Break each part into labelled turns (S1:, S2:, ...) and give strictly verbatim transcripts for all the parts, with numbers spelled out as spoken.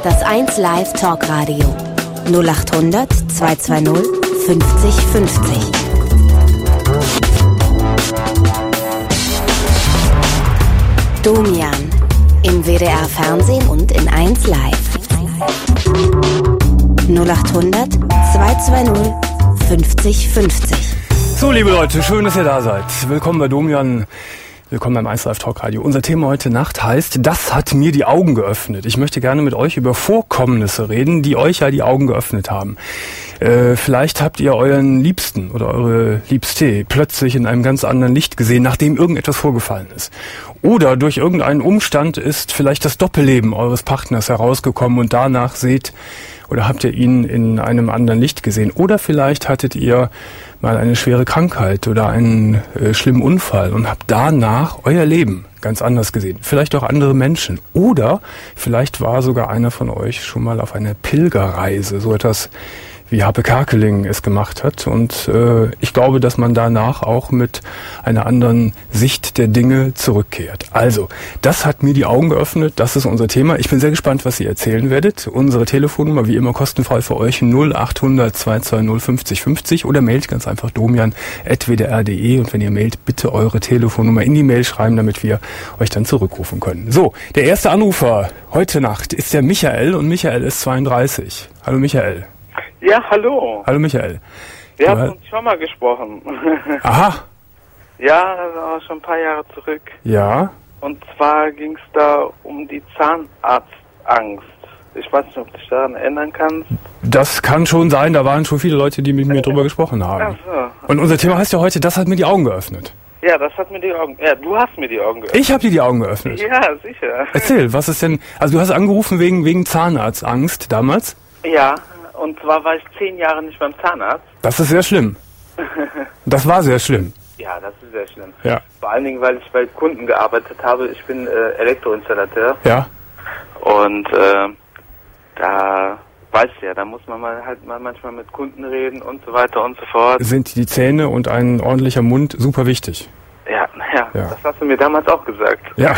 S1: Das eins Live Talkradio null acht hundert zweihundertzweißig fünfzig fünfzig. Domian im W D R Fernsehen und in eins Live. null acht hundert zweihundertzweißig fünfzig fünfzig.
S2: So, liebe Leute, schön, dass ihr da seid. Willkommen bei Domian. Willkommen beim eins Live Talkradio. Unser Thema heute Nacht heißt, das hat mir die Augen geöffnet. Ich möchte gerne mit euch über Vorkommnisse reden, die euch ja die Augen geöffnet haben. Äh, vielleicht habt ihr euren Liebsten oder eure Liebste plötzlich in einem ganz anderen Licht gesehen, nachdem irgendetwas vorgefallen ist. Oder durch irgendeinen Umstand ist vielleicht das Doppelleben eures Partners herausgekommen und danach seht oder habt ihr ihn in einem anderen Licht gesehen. Oder vielleicht hattet ihr mal eine schwere Krankheit oder einen äh, schlimmen Unfall und habt danach euer Leben ganz anders gesehen. Vielleicht auch andere Menschen. Oder vielleicht war sogar einer von euch schon mal auf einer Pilgerreise, so etwas wie Harpe Kerkeling es gemacht hat. Und äh, ich glaube, dass man danach auch mit einer anderen Sicht der Dinge zurückkehrt. Also, das hat mir die Augen geöffnet. Das ist unser Thema. Ich bin sehr gespannt, was ihr erzählen werdet. Unsere Telefonnummer, wie immer kostenfrei für euch, null acht hundert zweihundertzweißig fünfzig fünfzig oder mailt ganz einfach domian at w d r punkt d e. Und wenn ihr mailt, bitte eure Telefonnummer in die Mail schreiben, damit wir euch dann zurückrufen können. So, der erste Anrufer heute Nacht ist der Michael und Michael ist zweiunddreißig. Hallo Michael.
S3: Ja, hallo.
S2: Hallo Michael.
S3: Wir haben uns schon mal gesprochen.
S2: Aha.
S3: Ja, das war schon ein paar Jahre zurück.
S2: Ja.
S3: Und zwar ging es da um die Zahnarztangst. Ich weiß nicht, ob du dich daran erinnern kannst.
S2: Das kann schon sein, da waren schon viele Leute, die mit mir drüber gesprochen haben.
S3: Ach so.
S2: Und unser Thema heißt ja heute, das hat mir die Augen geöffnet.
S3: Ja, das hat mir die Augen, ja, du hast mir die Augen geöffnet.
S2: Ich habe dir die Augen geöffnet?
S3: Ja, sicher.
S2: Erzähl, was ist denn, also du hast angerufen wegen, wegen Zahnarztangst damals?
S3: Ja. Und zwar war ich zehn Jahre nicht beim Zahnarzt.
S2: Das ist sehr schlimm. Das war sehr schlimm.
S3: Ja, das ist sehr schlimm.
S2: Ja.
S3: Vor allen Dingen, weil ich bei Kunden gearbeitet habe. Ich bin äh, Elektroinstallateur.
S2: Ja.
S3: Und äh, da weißt du ja, da muss man mal halt mal manchmal mit Kunden reden und so weiter und so fort.
S2: Sind die Zähne und ein ordentlicher Mund super wichtig?
S3: Ja, ja, ja. Das hast du mir damals auch gesagt.
S2: Ja.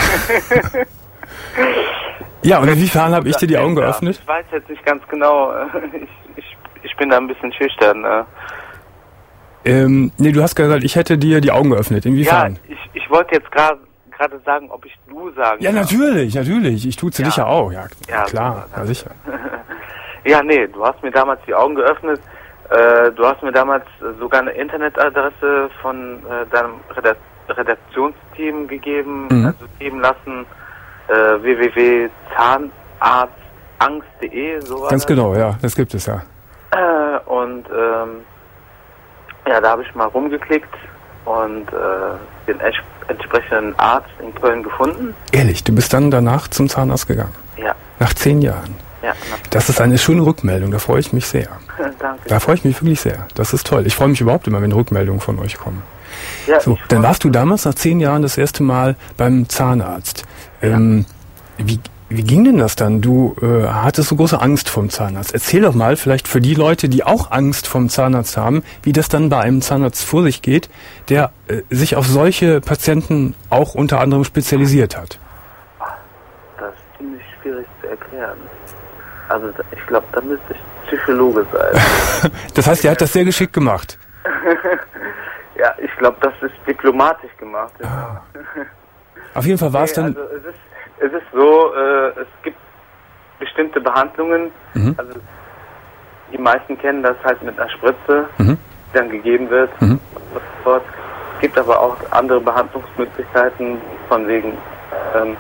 S2: Ja, und inwiefern habe ich dir die Augen geöffnet?
S3: Ich weiß jetzt nicht ganz genau. Ich, ich, ich bin da ein bisschen schüchtern. Ne?
S2: Ähm, nee, du hast gesagt, ich hätte dir die Augen geöffnet. Inwiefern?
S3: Ja, ich, ich wollte jetzt gerade gerade sagen, ob ich du sagen
S2: Ja,
S3: darf.
S2: natürlich, natürlich. Ich tue es
S3: ja.
S2: sicher auch. Ja,
S3: ja
S2: klar,
S3: super,
S2: ja, sicher.
S3: Ja, nee, du hast mir damals die Augen geöffnet. Äh, du hast mir damals sogar eine Internetadresse von äh, deinem Redakt- Redaktionsteam gegeben,
S2: mhm.
S3: also geben lassen. Äh, w w w punkt zahnarztangst punkt d e, so war
S2: Ganz
S3: das.
S2: genau, ja, das gibt es ja.
S3: Äh, und ähm, ja, da habe ich mal rumgeklickt und äh, den ents- entsprechenden Arzt in Köln gefunden.
S2: Ehrlich, du bist dann danach zum Zahnarzt gegangen?
S3: Ja.
S2: Nach zehn Jahren?
S3: Ja.
S2: Das ist eine schöne Rückmeldung, da freue ich mich sehr.
S3: Danke.
S2: Da freue ich mich wirklich sehr. Das ist toll. Ich freue mich überhaupt immer, wenn Rückmeldungen von euch kommen.
S3: Ja,
S2: so, dann warst du damals nach zehn Jahren das erste Mal beim Zahnarzt. Ähm, ja. wie, wie ging denn das dann? Du äh, hattest so große Angst vom Zahnarzt. Erzähl doch mal, vielleicht für die Leute, die auch Angst vom Zahnarzt haben, wie das dann bei einem Zahnarzt vor sich geht, der äh, sich auf solche Patienten auch unter anderem spezialisiert hat.
S3: Das ist ziemlich schwierig zu erklären. Also ich glaube, da müsste ich Psychologe sein.
S2: Das heißt, er hat das sehr geschickt gemacht.
S3: Ja, ich glaube, das ist diplomatisch gemacht.
S2: Ah. Auf jeden Fall war es dann...
S3: Also es ist, es ist so, äh, es gibt bestimmte Behandlungen,
S2: Mhm.
S3: also die meisten kennen das halt mit einer Spritze,
S2: Mhm.
S3: die dann gegeben wird.
S2: Mhm.
S3: Und so fort. Es gibt aber auch andere Behandlungsmöglichkeiten, von wegen ähm,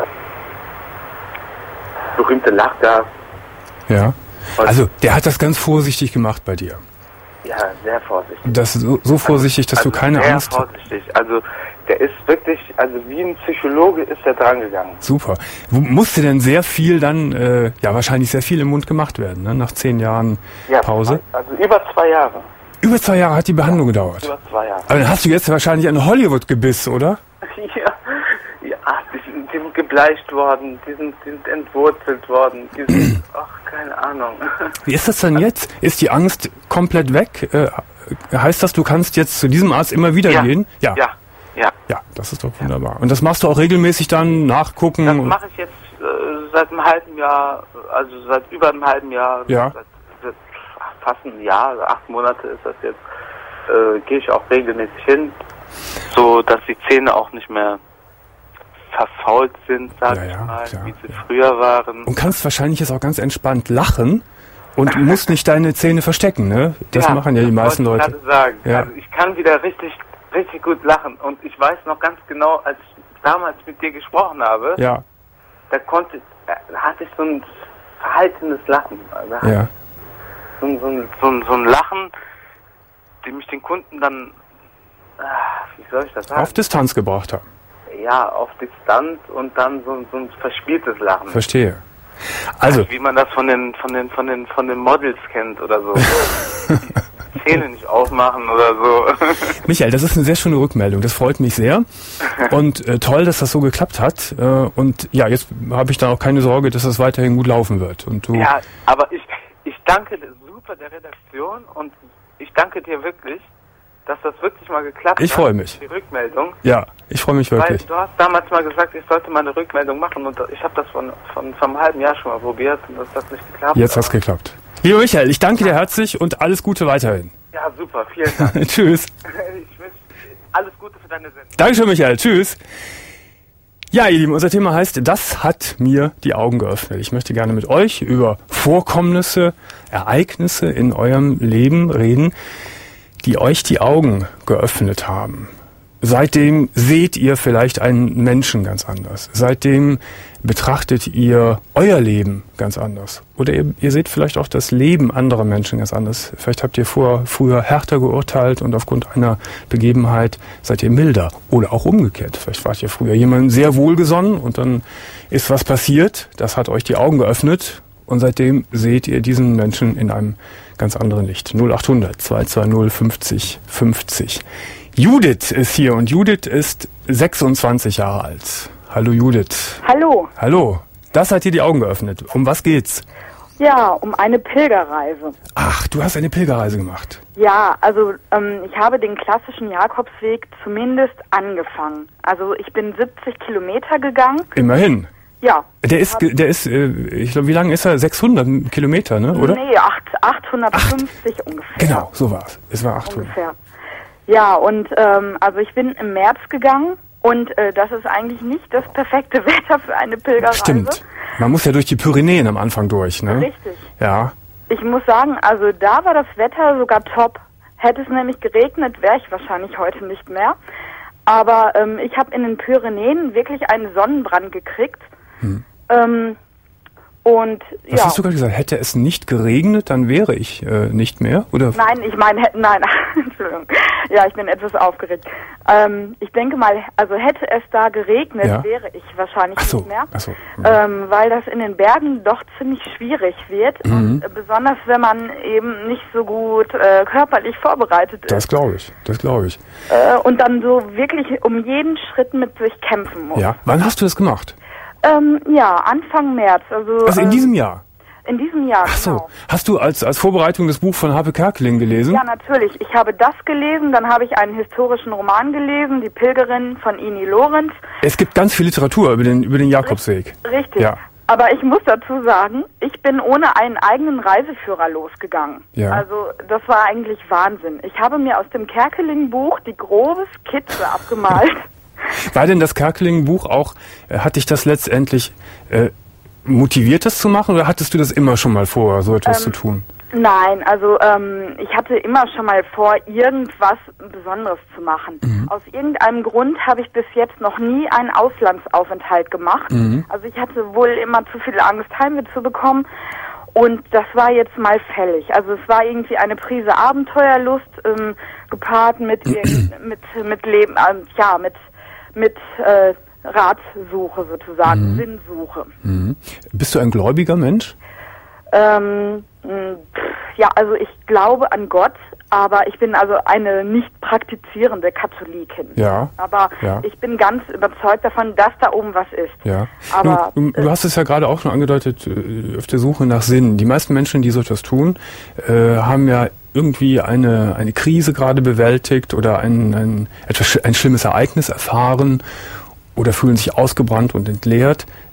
S3: berühmte Lachgas.
S2: Ja. Also, der hat das ganz vorsichtig gemacht bei dir.
S3: Ja, sehr vorsichtig.
S2: Das so, so vorsichtig, dass
S3: also
S2: du keine
S3: sehr
S2: Angst...
S3: Sehr vorsichtig. Also, der ist wirklich, also wie ein Psychologe ist er dran gegangen.
S2: Super. Wo, musste denn sehr viel dann, äh, ja wahrscheinlich sehr viel im Mund gemacht werden, ne? Nach zehn Jahren
S3: ja,
S2: Pause?
S3: Also über zwei Jahre.
S2: Über zwei Jahre hat die Behandlung ja, gedauert?
S3: Über zwei Jahre.
S2: Aber dann hast du jetzt wahrscheinlich ein Hollywood-Gebiss, oder?
S3: Ja, ja die, sind, die sind gebleicht worden, die sind, die sind entwurzelt worden, die sind, ach, keine Ahnung.
S2: Wie ist das denn jetzt? Ist die Angst komplett weg? Äh, heißt das, du kannst jetzt zu diesem Arzt immer wieder
S3: ja.
S2: gehen?
S3: Ja. Ja. Ja.
S2: Ja, das ist doch wunderbar. Und das machst du auch regelmäßig dann nachgucken?
S3: Das mache ich jetzt äh, seit einem halben Jahr, also seit über einem halben Jahr,
S2: ja.
S3: seit, seit fast ein Jahr, acht Monate ist das jetzt, äh, gehe ich auch regelmäßig hin, so dass die Zähne auch nicht mehr verfault sind, sag
S2: ja,
S3: ich
S2: ja,
S3: mal,
S2: klar,
S3: wie sie
S2: ja.
S3: früher waren.
S2: Und kannst wahrscheinlich jetzt auch ganz entspannt lachen und musst nicht deine Zähne verstecken, ne? Das
S3: ja,
S2: machen ja die meisten
S3: Leute. Ich
S2: Leute.
S3: sagen.
S2: Ja.
S3: Also ich kann wieder richtig, richtig gut lachen und ich weiß noch ganz genau, als ich damals mit dir gesprochen habe,
S2: Ja,
S3: da konnte, da hatte ich so ein verhaltenes Lachen. Also
S2: ja.
S3: so, ein, so, ein, so, ein, so ein Lachen, dem ich den Kunden dann, ah, wie soll ich das sagen?
S2: Auf Distanz gebracht haben.
S3: Ja, auf Distanz und dann so, so ein verspieltes Lachen.
S2: Verstehe. Also,
S3: Wie man das von den, von den, von den, von den Models kennt oder so. Die Zähne nicht aufmachen oder so.
S2: Michael, das ist eine sehr schöne Rückmeldung. Das freut mich sehr. Und äh, toll, dass das so geklappt hat. Äh, und ja, jetzt habe ich da auch keine Sorge, dass das weiterhin gut laufen wird. Und du,
S3: Ja, aber ich, ich danke super der Redaktion und ich danke dir wirklich, dass das wirklich mal geklappt
S2: Ich
S3: hat.
S2: freue mich.
S3: Die Rückmeldung.
S2: Ja, ich freue mich
S3: Weil
S2: wirklich.
S3: du hast damals mal gesagt, ich sollte mal eine Rückmeldung machen und ich habe das von, von, von einem halben Jahr schon mal probiert und das hat nicht geklappt.
S2: Jetzt hat's geklappt. Lieber Michael, ich danke dir herzlich und alles Gute weiterhin.
S3: Ja, super, vielen Dank.
S2: Tschüss.
S3: Ich wünsche alles Gute für deine Sendung.
S2: Dankeschön, Michael. Tschüss. Ja, ihr Lieben, unser Thema heißt, das hat mir die Augen geöffnet. Ich möchte gerne mit euch über Vorkommnisse, Ereignisse in eurem Leben reden, die euch die Augen geöffnet haben. Seitdem seht ihr vielleicht einen Menschen ganz anders. Seitdem betrachtet ihr euer Leben ganz anders. Oder ihr, ihr seht vielleicht auch das Leben anderer Menschen ganz anders. Vielleicht habt ihr vor, früher härter geurteilt und aufgrund einer Begebenheit seid ihr milder. Oder auch umgekehrt. Vielleicht wart ihr früher jemand sehr wohlgesonnen und dann ist was passiert. Das hat euch die Augen geöffnet. Und seitdem seht ihr diesen Menschen in einem ganz anderen Licht. null acht hundert zwei zwei null fünfzig fünfzig. Judith ist hier und Judith ist sechsundzwanzig Jahre alt. Hallo Judith.
S4: Hallo.
S2: Hallo. Das hat dir die Augen geöffnet. Um was geht's?
S4: Ja, um eine Pilgerreise.
S2: Ach, du hast eine Pilgerreise gemacht.
S4: Ja, also ähm, ich habe den klassischen Jakobsweg zumindest angefangen. Also ich bin siebzig Kilometer gegangen.
S2: Immerhin.
S4: Ja.
S2: Der ist, der ist, äh, ich glaube, wie lang ist er? sechshundert Kilometer, ne? Oder?
S4: Nee, acht, achthundertfünfzig Acht. ungefähr.
S2: Genau, so war es. Es war achthundert.
S4: Ungefähr. Ja, und ähm, also ich bin im März gegangen und äh, das ist eigentlich nicht das perfekte Wetter für eine Pilgerreise.
S2: Stimmt. Man muss ja durch die Pyrenäen am Anfang durch, ne?
S4: Richtig.
S2: Ja.
S4: Ich muss sagen, also da war das Wetter sogar top. Hätte es nämlich geregnet, wäre ich wahrscheinlich heute nicht mehr. Aber ähm, ich habe in den Pyrenäen wirklich einen Sonnenbrand gekriegt. Hm. Ähm, und
S2: Was
S4: ja.
S2: hast du gerade gesagt? Hätte es nicht geregnet, dann wäre ich äh, nicht mehr? Oder?
S4: Nein, ich meine, hätte- nein, Entschuldigung. Ja, ich bin etwas aufgeregt. Ähm, ich denke mal, also hätte es da geregnet,
S2: Ja.
S4: wäre ich wahrscheinlich
S2: Ach so,
S4: nicht mehr.
S2: ach so. Mhm.
S4: Ähm, weil das in den Bergen doch ziemlich schwierig wird.
S2: Mhm.
S4: Und äh, besonders, wenn man eben nicht so gut äh, körperlich vorbereitet ist.
S2: Das glaube ich, das glaube ich.
S4: Äh, und dann so wirklich um jeden Schritt mit sich kämpfen muss.
S2: Ja. Wann hast du das gemacht?
S4: Ähm, ja, Anfang März. Also,
S2: Also in
S4: ähm,
S2: diesem Jahr?
S4: In diesem Jahr,
S2: Ach so.
S4: genau.
S2: Hast du als, als Vorbereitung das Buch von Harpe Kerkeling gelesen?
S4: Ja, natürlich. Ich habe das gelesen, dann habe ich einen historischen Roman gelesen, Die Pilgerin von Ini Lorenz.
S2: Es gibt ganz viel Literatur über den, über den Jakobsweg.
S4: Richtig.
S2: Ja.
S4: Aber ich muss dazu sagen, ich bin ohne einen eigenen Reiseführer losgegangen.
S2: Ja.
S4: Also das war eigentlich Wahnsinn. Ich habe mir aus dem Kerkeling-Buch die grobe Skizze abgemalt.
S2: War denn das Kerkeling-Buch auch, äh, hat dich das letztendlich äh, motiviert, das zu machen, oder hattest du das immer schon mal vor, so etwas
S4: Ähm,
S2: zu tun?
S4: Nein, also ähm, ich hatte immer schon mal vor, irgendwas Besonderes zu machen.
S2: Mhm.
S4: Aus irgendeinem Grund habe ich bis jetzt noch nie einen Auslandsaufenthalt gemacht.
S2: Mhm.
S4: Also ich hatte wohl immer zu viel Angst, Heimweh zu bekommen. Und das war jetzt mal fällig. Also es war irgendwie eine Prise Abenteuerlust ähm, gepaart mit irgend- mit mit Leben, ähm, ja mit mit äh, Ratsuche sozusagen,
S2: Mhm.
S4: Sinnsuche.
S2: Mhm. Bist du ein gläubiger Mensch?
S4: Ähm, mh, pff, ja, also ich glaube an Gott, aber ich bin also eine nicht praktizierende Katholikin.
S2: Ja.
S4: Aber
S2: Ja.
S4: ich bin ganz überzeugt davon, dass da oben was ist.
S2: Ja.
S4: Aber
S2: Nun, du, du hast es ja gerade auch schon angedeutet, äh, auf der Suche nach Sinn. Die meisten Menschen, die so etwas tun, äh, haben ja irgendwie eine, eine Krise gerade bewältigt oder ein, ein, etwas, ein schlimmes Ereignis erfahren oder fühlen sich ausgebrannt und entleert.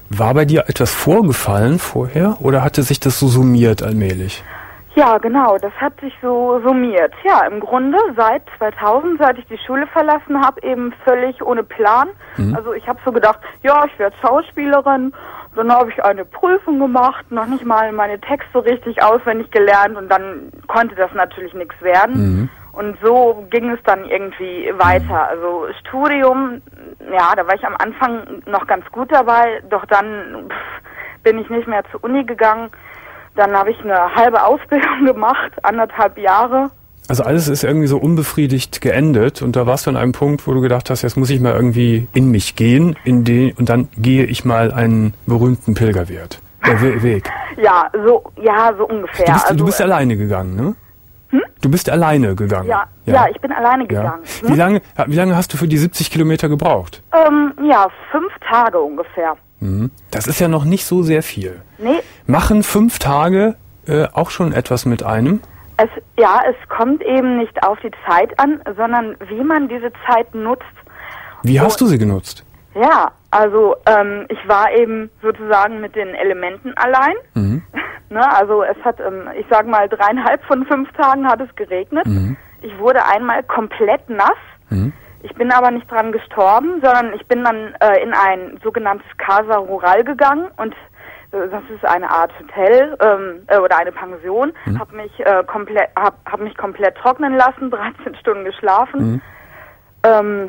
S2: War bei dir etwas vorgefallen vorher oder hatte sich das so summiert allmählich?
S4: Ja, genau, das hat sich so summiert. Ja, im Grunde seit zweitausend, seit ich die Schule verlassen habe, eben völlig ohne Plan. Mhm. Also ich habe so gedacht, ja, ich werde Schauspielerin. Dann habe ich eine Prüfung gemacht, noch nicht mal meine Texte richtig auswendig gelernt und dann konnte das natürlich nichts werden. Mhm. Und so ging es dann irgendwie weiter. Also Studium, ja, da war ich am Anfang noch ganz gut dabei, doch dann pff, bin ich nicht mehr zur Uni gegangen. Dann habe ich eine halbe Ausbildung gemacht, anderthalb Jahre.
S2: Also alles ist irgendwie so unbefriedigt geendet und da warst du an einem Punkt, wo du gedacht hast, jetzt muss ich mal irgendwie in mich gehen, in den und dann gehe ich mal einen berühmten Pilgerweg. Der Weg.
S4: Ja, so ja, so ungefähr.
S2: Du bist,
S4: also,
S2: du bist äh, alleine gegangen, ne?
S4: Hm?
S2: Du bist alleine gegangen.
S4: Ja, ja, ja ich bin alleine gegangen.
S2: Ja. Hm? Wie lange, wie lange hast du für die siebzig Kilometer gebraucht?
S4: Ähm, ja, fünf Tage ungefähr.
S2: Mhm. Das ist ja noch nicht so sehr viel.
S4: Nee.
S2: Machen fünf Tage äh, auch schon etwas mit einem?
S4: Es, ja, es kommt eben nicht auf die Zeit an, sondern wie man diese Zeit nutzt.
S2: Wie hast Und, du sie genutzt?
S4: Ja, also ähm, ich war eben sozusagen mit den Elementen allein. Mhm. ne, also es hat, ähm, ich sag mal, dreieinhalb von fünf Tagen hat es geregnet. Mhm. Ich wurde einmal komplett nass. Mhm. Ich bin aber nicht dran gestorben, sondern ich bin dann äh, in ein sogenanntes Casa Rural gegangen und das ist eine Art Hotel ähm, äh, oder eine Pension. Mhm. Hab mich äh, komplett, hab, hab mich komplett trocknen lassen, dreizehn Stunden geschlafen. Mhm. Ähm,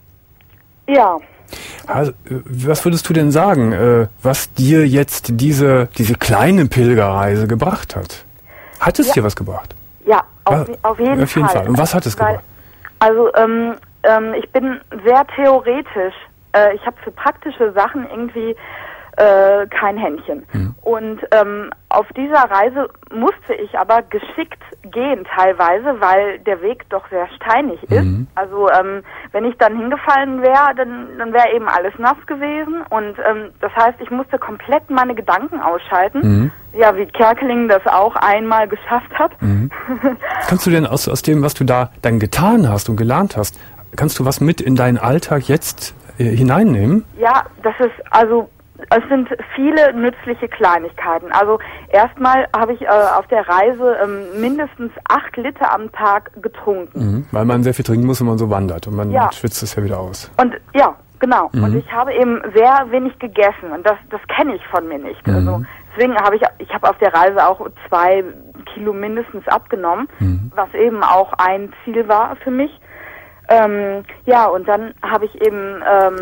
S4: ja.
S2: Also, was würdest du denn sagen, äh, was dir jetzt diese diese kleine Pilgerreise gebracht hat? Hat es ja. dir was gebracht?
S4: Ja, auf, was, auf jeden Fall.
S2: Auf jeden Fall. Und was hat es
S4: Weil,
S2: gebracht?
S4: Also ähm, ähm, ich bin sehr theoretisch. Äh, ich habe für praktische Sachen irgendwie Äh, kein Händchen. Mhm. Und ähm, auf dieser Reise musste ich aber geschickt gehen teilweise, weil der Weg doch sehr steinig ist. Mhm. Also ähm, wenn ich dann hingefallen wäre, dann, dann wäre eben alles nass gewesen. Und ähm, das heißt, ich musste komplett meine Gedanken ausschalten. Mhm. Ja, wie Kerkeling das auch einmal geschafft hat. Mhm.
S2: Kannst du denn aus, aus dem, was du da dann getan hast und gelernt hast, kannst du was mit in deinen Alltag jetzt äh, hineinnehmen?
S4: Ja, das ist also es sind viele nützliche Kleinigkeiten. Also erstmal habe ich äh, auf der Reise ähm, mindestens acht Liter am Tag getrunken.
S2: Mhm, weil man sehr viel trinken muss, wenn man so wandert und man ja. schwitzt es ja wieder aus.
S4: Und ja, genau. Mhm. Und ich habe eben sehr wenig gegessen und das das kenne ich von mir nicht. Mhm. Also deswegen habe ich ich habe auf der Reise auch zwei Kilo mindestens abgenommen, mhm. was eben auch ein Ziel war für mich. Ähm, ja, und dann habe ich eben ähm,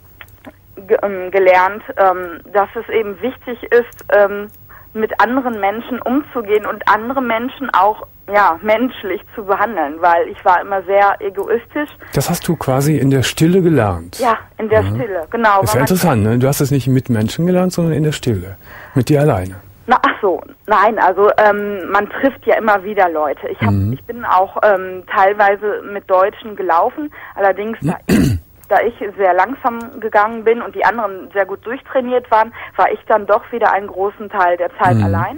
S4: gelernt, ähm, dass es eben wichtig ist, ähm, mit anderen Menschen umzugehen und andere Menschen auch ja menschlich zu behandeln, weil ich war immer sehr egoistisch.
S2: Das hast du quasi in der Stille gelernt?
S4: Ja, in der ja. Stille, genau.
S2: Das ist ja interessant, ne? Du hast es nicht mit Menschen gelernt, sondern in der Stille, mit dir alleine.
S4: Na, ach so, nein, also ähm, man trifft ja immer wieder Leute. Ich, hab, mhm. ich bin auch ähm, teilweise mit Deutschen gelaufen, allerdings da ich Da ich sehr langsam gegangen bin und die anderen sehr gut durchtrainiert waren, war ich dann doch wieder einen großen Teil der Zeit mhm. allein.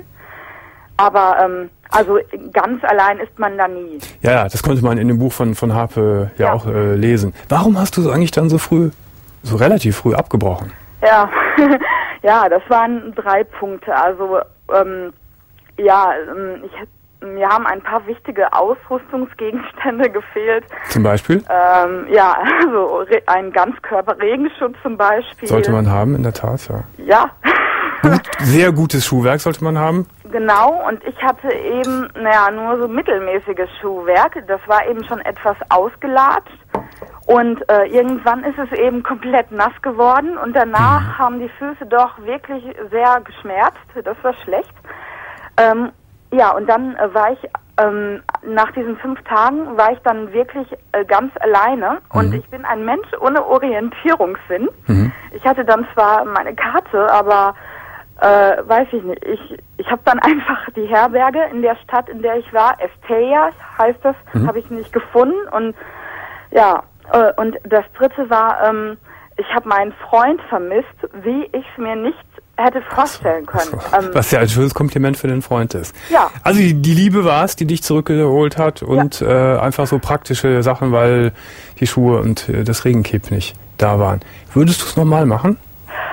S4: Aber ähm, also ganz allein ist man da nie.
S2: Ja, ja, das konnte man in dem Buch von von Harpe ja, ja. auch äh, lesen. Warum hast du eigentlich dann so früh, so relativ früh abgebrochen?
S4: Ja, ja, das waren drei Punkte. Also ähm, ja, ich mir haben ein paar wichtige Ausrüstungsgegenstände gefehlt.
S2: Zum Beispiel?
S4: Ähm, ja, also ein Ganzkörper-Regenschutz zum Beispiel.
S2: Sollte man haben, in der Tat, ja.
S4: Ja.
S2: Gut, sehr gutes Schuhwerk sollte man haben.
S4: Genau, und ich hatte eben, naja, nur so mittelmäßiges Schuhwerk. Das war eben schon etwas ausgelatscht. Und äh, irgendwann ist es eben komplett nass geworden. Und danach mhm. haben die Füße doch wirklich sehr geschmerzt. Das war schlecht. Ähm, Ja, und dann äh, war ich, ähm, nach diesen fünf Tagen war ich dann wirklich äh, ganz alleine und mhm. ich bin ein Mensch ohne Orientierungssinn. Mhm. Ich hatte dann zwar meine Karte, aber äh, weiß ich nicht, ich ich habe dann einfach die Herberge in der Stadt, in der ich war, Estella heißt das, mhm. habe ich nicht gefunden und ja, äh, und das dritte war, ähm, ich habe meinen Freund vermisst, wie ich es mir nicht hätte vorstellen können.
S2: Ähm, Was ja ein schönes Kompliment für den Freund ist.
S4: Ja.
S2: Also die, die Liebe war es, die dich zurückgeholt hat und ja. äh, einfach so praktische Sachen, weil die Schuhe und äh, das Regencape nicht da waren. Würdest du es nochmal machen?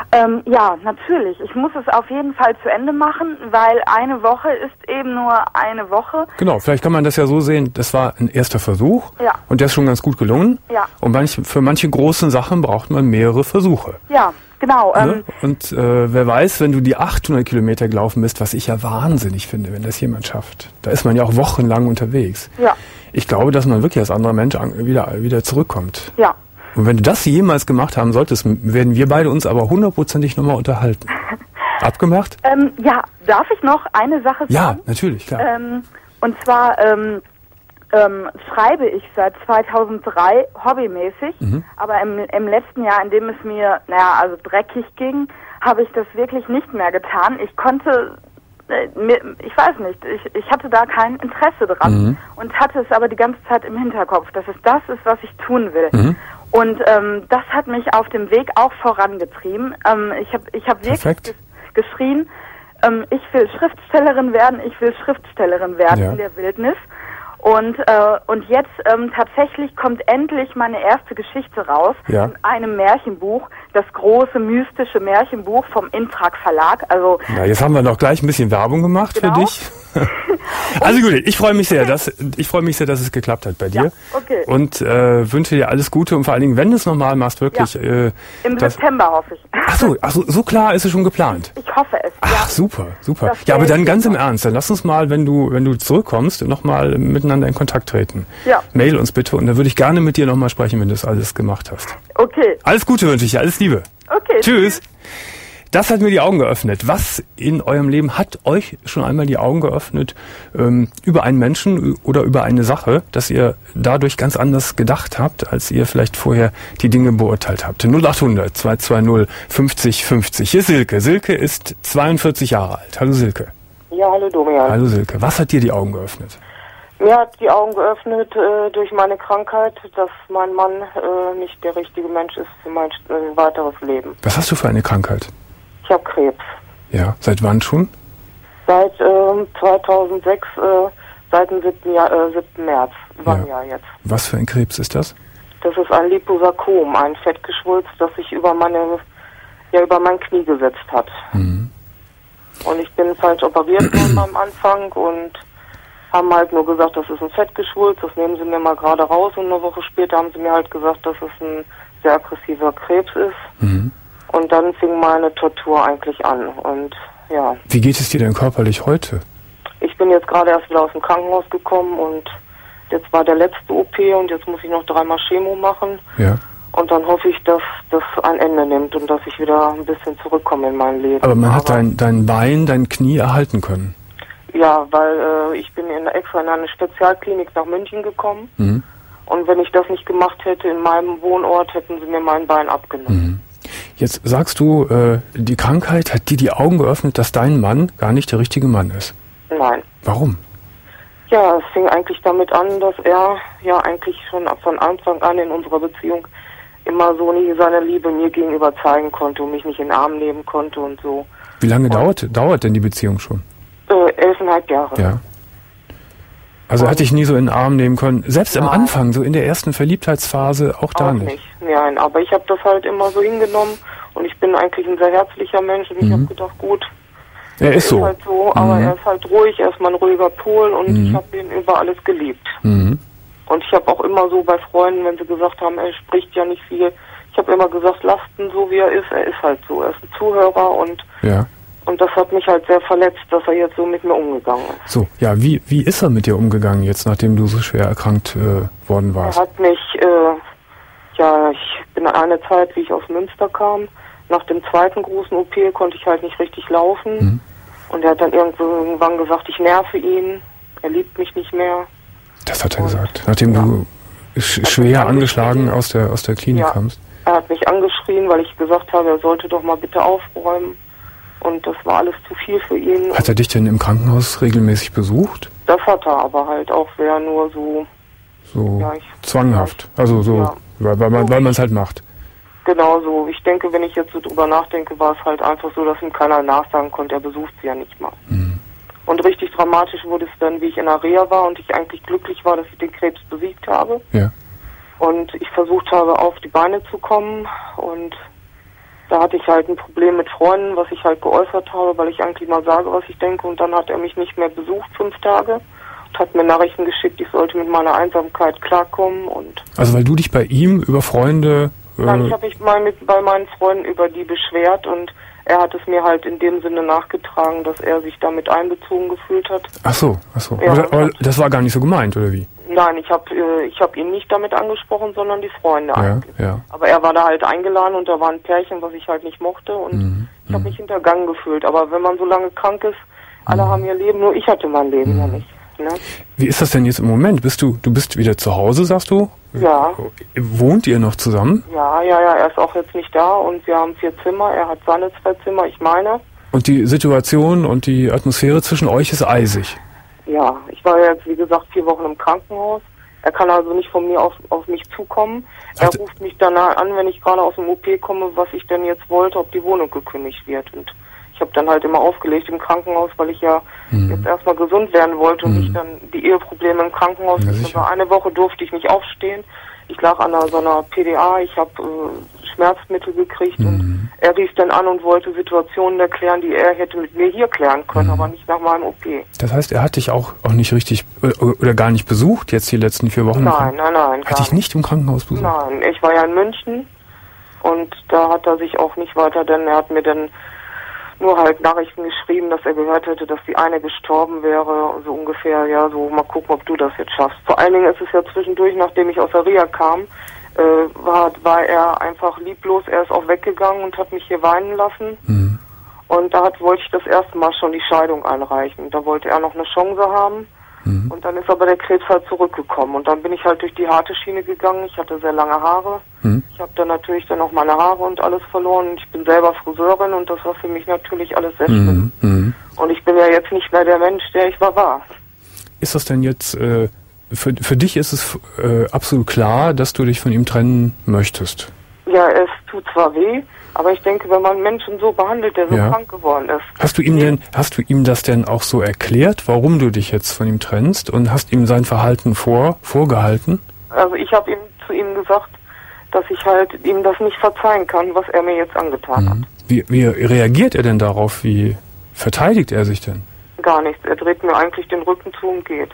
S4: Ähm, ja, natürlich. Ich muss es auf jeden Fall zu Ende machen, weil eine Woche ist eben nur eine Woche.
S2: Genau, vielleicht kann man das ja so sehen, das war ein erster Versuch
S4: ja.
S2: und der ist schon ganz gut gelungen.
S4: Ja.
S2: Und manch, für manche großen Sachen braucht man mehrere Versuche.
S4: Ja, genau.
S2: Ne?
S4: Ähm,
S2: und äh, wer weiß, wenn du die achthundert Kilometer gelaufen bist, was ich ja wahnsinnig finde, wenn das jemand schafft. Da ist man ja auch wochenlang unterwegs.
S4: Ja.
S2: Ich glaube, dass man wirklich als anderer Mensch wieder, wieder zurückkommt.
S4: Ja.
S2: Und wenn du das jemals gemacht haben solltest, werden wir beide uns aber hundertprozentig nochmal unterhalten. Abgemacht?
S4: Ähm, ja, darf ich noch eine Sache sagen?
S2: Ja, natürlich, klar.
S4: Ähm, und zwar ähm, ähm, schreibe ich seit zweitausenddrei hobbymäßig, mhm. aber im, im letzten Jahr, in dem es mir, naja, also dreckig ging, habe ich das wirklich nicht mehr getan. Ich konnte... Ich weiß nicht, ich, ich hatte da kein Interesse dran mhm. und hatte es aber die ganze Zeit im Hinterkopf, dass es das ist, was ich tun will. Mhm. Und ähm, das hat mich auf dem Weg auch vorangetrieben. Ähm, ich habe ich hab wirklich ges- geschrien, ähm, ich will Schriftstellerin werden, ich will Schriftstellerin werden ja. in der Wildnis. Und äh, und jetzt ähm, tatsächlich kommt endlich meine erste Geschichte raus
S2: ja.
S4: in einem Märchenbuch, das große mystische Märchenbuch vom Intrag Verlag. Also
S2: ja, jetzt haben wir noch gleich ein bisschen Werbung gemacht genau. für dich. Also gut, ich freue mich sehr, dass ich freue mich sehr, dass es geklappt hat bei dir.
S4: Ja, okay.
S2: Und äh, wünsche dir alles Gute und vor allen Dingen, wenn du es nochmal machst, wirklich.
S4: Ja.
S2: Äh,
S4: Im September hoffe ich.
S2: Ach so, ach so, so klar ist es schon geplant.
S4: Ich hoffe es.
S2: Ach
S4: ja.
S2: super, super. Ja, aber dann ganz im Ernst, dann lass uns mal, wenn du wenn du zurückkommst, nochmal miteinander in Kontakt treten.
S4: Ja.
S2: Mail uns bitte und dann würde ich gerne mit dir nochmal sprechen, wenn du das alles gemacht hast.
S4: Okay.
S2: Alles Gute wünsche ich dir, alles Liebe.
S4: Okay.
S2: Tschüss. Das hat mir die Augen geöffnet. Was in eurem Leben hat euch schon einmal die Augen geöffnet ähm, über einen Menschen oder über eine Sache, dass ihr dadurch ganz anders gedacht habt, als ihr vielleicht vorher die Dinge beurteilt habt? null achthundert zwei zwei null fünfzig fünfzig. Hier ist Silke. Silke ist zweiundvierzig Jahre alt. Hallo Silke.
S5: Ja, hallo Domian.
S2: Hallo Silke. Was hat dir die Augen geöffnet?
S5: Mir hat die Augen geöffnet äh, durch meine Krankheit, dass mein Mann äh, nicht der richtige Mensch ist für mein äh, weiteres Leben.
S2: Was hast du für eine Krankheit?
S5: Ich habe Krebs.
S2: Ja, seit wann schon?
S5: Seit ähm, zweitausendsechs, äh, seit dem siebten Jahr, äh, siebten März, über ein Jahr jetzt.
S2: Was für ein Krebs ist das?
S5: Das ist ein Liposarkom, ein Fettgeschwulst, das sich über meine, ja, über mein Knie gesetzt hat. Mhm. Und ich bin falsch operiert worden am Anfang und haben halt nur gesagt, das ist ein Fettgeschwulst, das nehmen sie mir mal gerade raus und eine Woche später haben sie mir halt gesagt, dass es ein sehr aggressiver Krebs ist. Mhm. Und dann fing meine Tortur eigentlich an und ja.
S2: Wie geht es dir denn körperlich heute?
S5: Ich bin jetzt gerade erst wieder aus dem Krankenhaus gekommen und jetzt war der letzte O P und jetzt muss ich noch dreimal Chemo machen.
S2: Ja.
S5: Und dann hoffe ich, dass das ein Ende nimmt und dass ich wieder ein bisschen zurückkomme in mein Leben.
S2: Aber man hat Aber dein, dein Bein, dein Knie erhalten können?
S5: Ja, weil äh, ich bin in, extra in eine Spezialklinik nach München gekommen. Mhm. Und wenn ich das nicht gemacht hätte in meinem Wohnort, hätten sie mir mein Bein abgenommen. Mhm.
S2: Jetzt sagst du, äh, die Krankheit hat dir die Augen geöffnet, dass dein Mann gar nicht der richtige Mann ist.
S5: Nein.
S2: Warum?
S5: Ja, es fing eigentlich damit an, dass er ja eigentlich schon von Anfang an in unserer Beziehung immer so nie seine Liebe mir gegenüber zeigen konnte und mich nicht in den Arm nehmen konnte und so.
S2: Wie lange dauert, dauert denn die Beziehung schon?
S5: Äh, elfeinhalb Jahre.
S2: Ja. Also er hat dich nie so in den Arm nehmen können. Selbst Nein. am Anfang, so in der ersten Verliebtheitsphase, auch da
S5: auch
S2: nicht.
S5: nicht. Nein, aber ich habe das halt immer so hingenommen und ich bin eigentlich ein sehr herzlicher Mensch und mhm. ich habe gedacht, gut,
S2: er ist, ist so.
S5: Halt so, aber mhm. er ist halt ruhig, er ist mal ein ruhiger Pol und mhm. ich habe ihn über alles geliebt. Mhm. Und ich habe auch immer so bei Freunden, wenn sie gesagt haben, er spricht ja nicht viel, ich habe immer gesagt, lasst ihn so wie er ist, er ist halt so, er ist ein Zuhörer und
S2: ja.
S5: Und das hat mich halt sehr verletzt, dass er jetzt so mit mir umgegangen ist.
S2: So, ja, wie wie ist er mit dir umgegangen jetzt, nachdem du so schwer erkrankt äh, worden warst?
S5: Er hat mich, äh, ja, ich bin eine Zeit, wie ich aus Münster kam, nach dem zweiten großen O P konnte ich halt nicht richtig laufen. Mhm. Und er hat dann irgendwann gesagt, ich nerve ihn, er liebt mich nicht mehr.
S2: Das hat er und, gesagt, nachdem ja. du sch schwer angeschlagen aus der, aus der Klinik
S5: ja.
S2: kamst?
S5: Er hat mich angeschrien, weil ich gesagt habe, er sollte doch mal bitte aufräumen. Und das war alles zu viel für ihn.
S2: Hat er dich denn im Krankenhaus regelmäßig besucht?
S5: Das hat er, aber halt auch sehr nur so...
S2: So ja, ich, zwanghaft, ja, also so, ja. weil, weil man es weil halt macht.
S5: Genau so. Ich denke, wenn ich jetzt so drüber nachdenke, war es halt einfach so, dass ihm keiner nachsagen konnte, er besucht sie ja nicht mal. Mhm. Und richtig dramatisch wurde es dann, wie ich in der Reha war und ich eigentlich glücklich war, dass ich den Krebs besiegt habe.
S2: Ja.
S5: Und ich versucht habe, auf die Beine zu kommen und Da hatte ich halt ein Problem mit Freunden, was ich halt geäußert habe, weil ich eigentlich mal sage, was ich denke. Und dann hat er mich nicht mehr besucht, fünf Tage. Und hat mir Nachrichten geschickt, ich sollte mit meiner Einsamkeit klarkommen. Und
S2: also weil du dich bei ihm über Freunde... Äh
S5: Nein, ich habe mich mal mit, bei meinen Freunden über die beschwert. Und er hat es mir halt in dem Sinne nachgetragen, dass er sich damit einbezogen gefühlt hat.
S2: Ach so, ach so.
S5: Ja,
S2: aber, aber das war gar nicht so gemeint, oder wie?
S5: Nein, ich habe äh, ich hab ihn nicht damit angesprochen, sondern die Freunde
S2: Ja,
S5: eigentlich.
S2: ja.
S5: Aber er war da halt eingeladen und da war ein Pärchen, was ich halt nicht mochte und
S2: Mhm,
S5: ich habe
S2: mhm.
S5: mich hintergangen gefühlt. Aber wenn man so lange krank ist, alle
S2: Mhm.
S5: haben ihr Leben, nur ich hatte mein Leben ja nicht. Ne?
S2: Wie ist das denn jetzt im Moment? Bist du, du bist wieder zu Hause, sagst du?
S5: Ja.
S2: Wohnt ihr noch zusammen?
S5: Ja, ja, ja, er ist auch jetzt nicht da und wir haben vier Zimmer, er hat seine zwei Zimmer, ich meine.
S2: Und die Situation und die Atmosphäre zwischen euch ist eisig.
S5: Ja, ich war jetzt, wie gesagt, vier Wochen im Krankenhaus. Er kann also nicht von mir auf, auf mich zukommen. Er
S2: Hat-
S5: ruft mich danach an, wenn ich gerade aus dem O P komme, was ich denn jetzt wollte, ob die Wohnung gekündigt wird. Und ich habe dann halt immer aufgelegt im Krankenhaus, weil ich ja
S2: Mhm.
S5: jetzt erstmal gesund werden wollte und
S2: Mhm.
S5: nicht dann die Eheprobleme im Krankenhaus.
S2: Ja,
S5: Das
S2: sicher.
S5: war eine Woche durfte ich nicht aufstehen. Ich lag an einer, so einer P D A, ich habe äh, Schmerzmittel gekriegt
S2: Mhm.
S5: und er rief dann an und wollte Situationen erklären, die er hätte mit mir hier klären können,
S2: Mhm.
S5: aber nicht nach meinem O P.
S2: Das heißt, er hat dich auch, auch nicht richtig äh, oder gar nicht besucht jetzt die letzten vier Wochen?
S5: Nein, nein, nein.
S2: Hat dich nicht im Krankenhaus besucht?
S5: Nein, ich war ja in München und da hat er sich auch nicht weiter, denn er hat mir dann nur halt Nachrichten geschrieben, dass er gehört hätte, dass die eine gestorben wäre, so ungefähr, ja, so mal gucken, ob du das jetzt schaffst. Vor allen Dingen ist es ja zwischendurch, nachdem ich aus der Reha kam, äh, war, war er einfach lieblos, er ist auch weggegangen und hat mich hier weinen lassen.
S2: Mhm.
S5: Und da hat, wollte ich das erste Mal schon die Scheidung einreichen. Da wollte er noch eine Chance haben.
S2: Mhm.
S5: Und dann ist aber der Krebs halt zurückgekommen. Und dann bin ich halt durch die harte Schiene gegangen. Ich hatte sehr lange Haare.
S2: Mhm.
S5: Ich habe dann natürlich dann auch meine Haare und alles verloren. Und ich bin selber Friseurin und das war für mich natürlich alles sehr schlimm.
S2: Mhm. Mhm.
S5: Und ich bin ja jetzt nicht mehr der Mensch, der ich mal war.
S2: Ist das denn jetzt, äh, für, für dich ist es äh, absolut klar, dass du dich von ihm trennen möchtest?
S5: Ja, es tut zwar weh, aber ich denke, wenn man Menschen so behandelt, der so
S2: Ja.
S5: krank geworden ist.
S2: Hast du ihm denn, hast du ihm das denn auch so erklärt, warum du dich jetzt von ihm trennst und hast ihm sein Verhalten vor, vorgehalten?
S5: Also ich habe ihm zu ihm gesagt, dass ich halt ihm das nicht verzeihen kann, was er mir jetzt angetan hat.
S2: Wie, wie reagiert er denn darauf? Wie verteidigt er sich denn?
S5: Gar nichts. Er dreht mir eigentlich den Rücken zu und geht.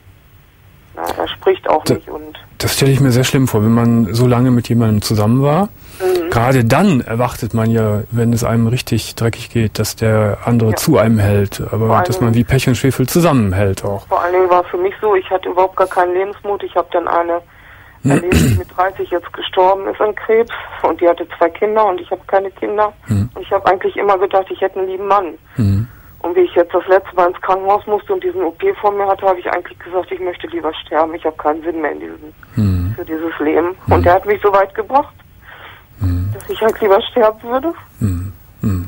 S5: Na, er spricht auch
S2: D-
S5: nicht und
S2: Das stelle ich mir sehr schlimm vor, wenn man so lange mit jemandem zusammen war.
S5: Mhm.
S2: Gerade dann erwartet man ja, wenn es einem richtig dreckig geht, dass der andere
S5: Ja.
S2: zu einem hält, aber
S5: Vor allen
S2: dass man
S5: Dingen-
S2: wie Pech und Schwefel zusammenhält auch.
S5: vor allen Dingen war für mich so, ich hatte überhaupt gar keinen Lebensmut. Ich habe dann eine erlebt, die mit dreißig jetzt gestorben ist an Krebs und die hatte zwei Kinder und ich habe keine Kinder.
S2: Mhm.
S5: Und ich habe eigentlich immer gedacht, ich hätte einen lieben Mann.
S2: Mhm.
S5: Und wie ich jetzt das letzte Mal ins Krankenhaus musste und diesen O P vor mir hatte, habe ich eigentlich gesagt, ich möchte lieber sterben. Ich habe keinen Sinn mehr in diesem,
S2: Mhm.
S5: für dieses Leben. Und der hat mich so weit gebracht,
S2: Mhm.
S5: dass ich halt lieber sterben würde.
S2: Mhm. Mhm.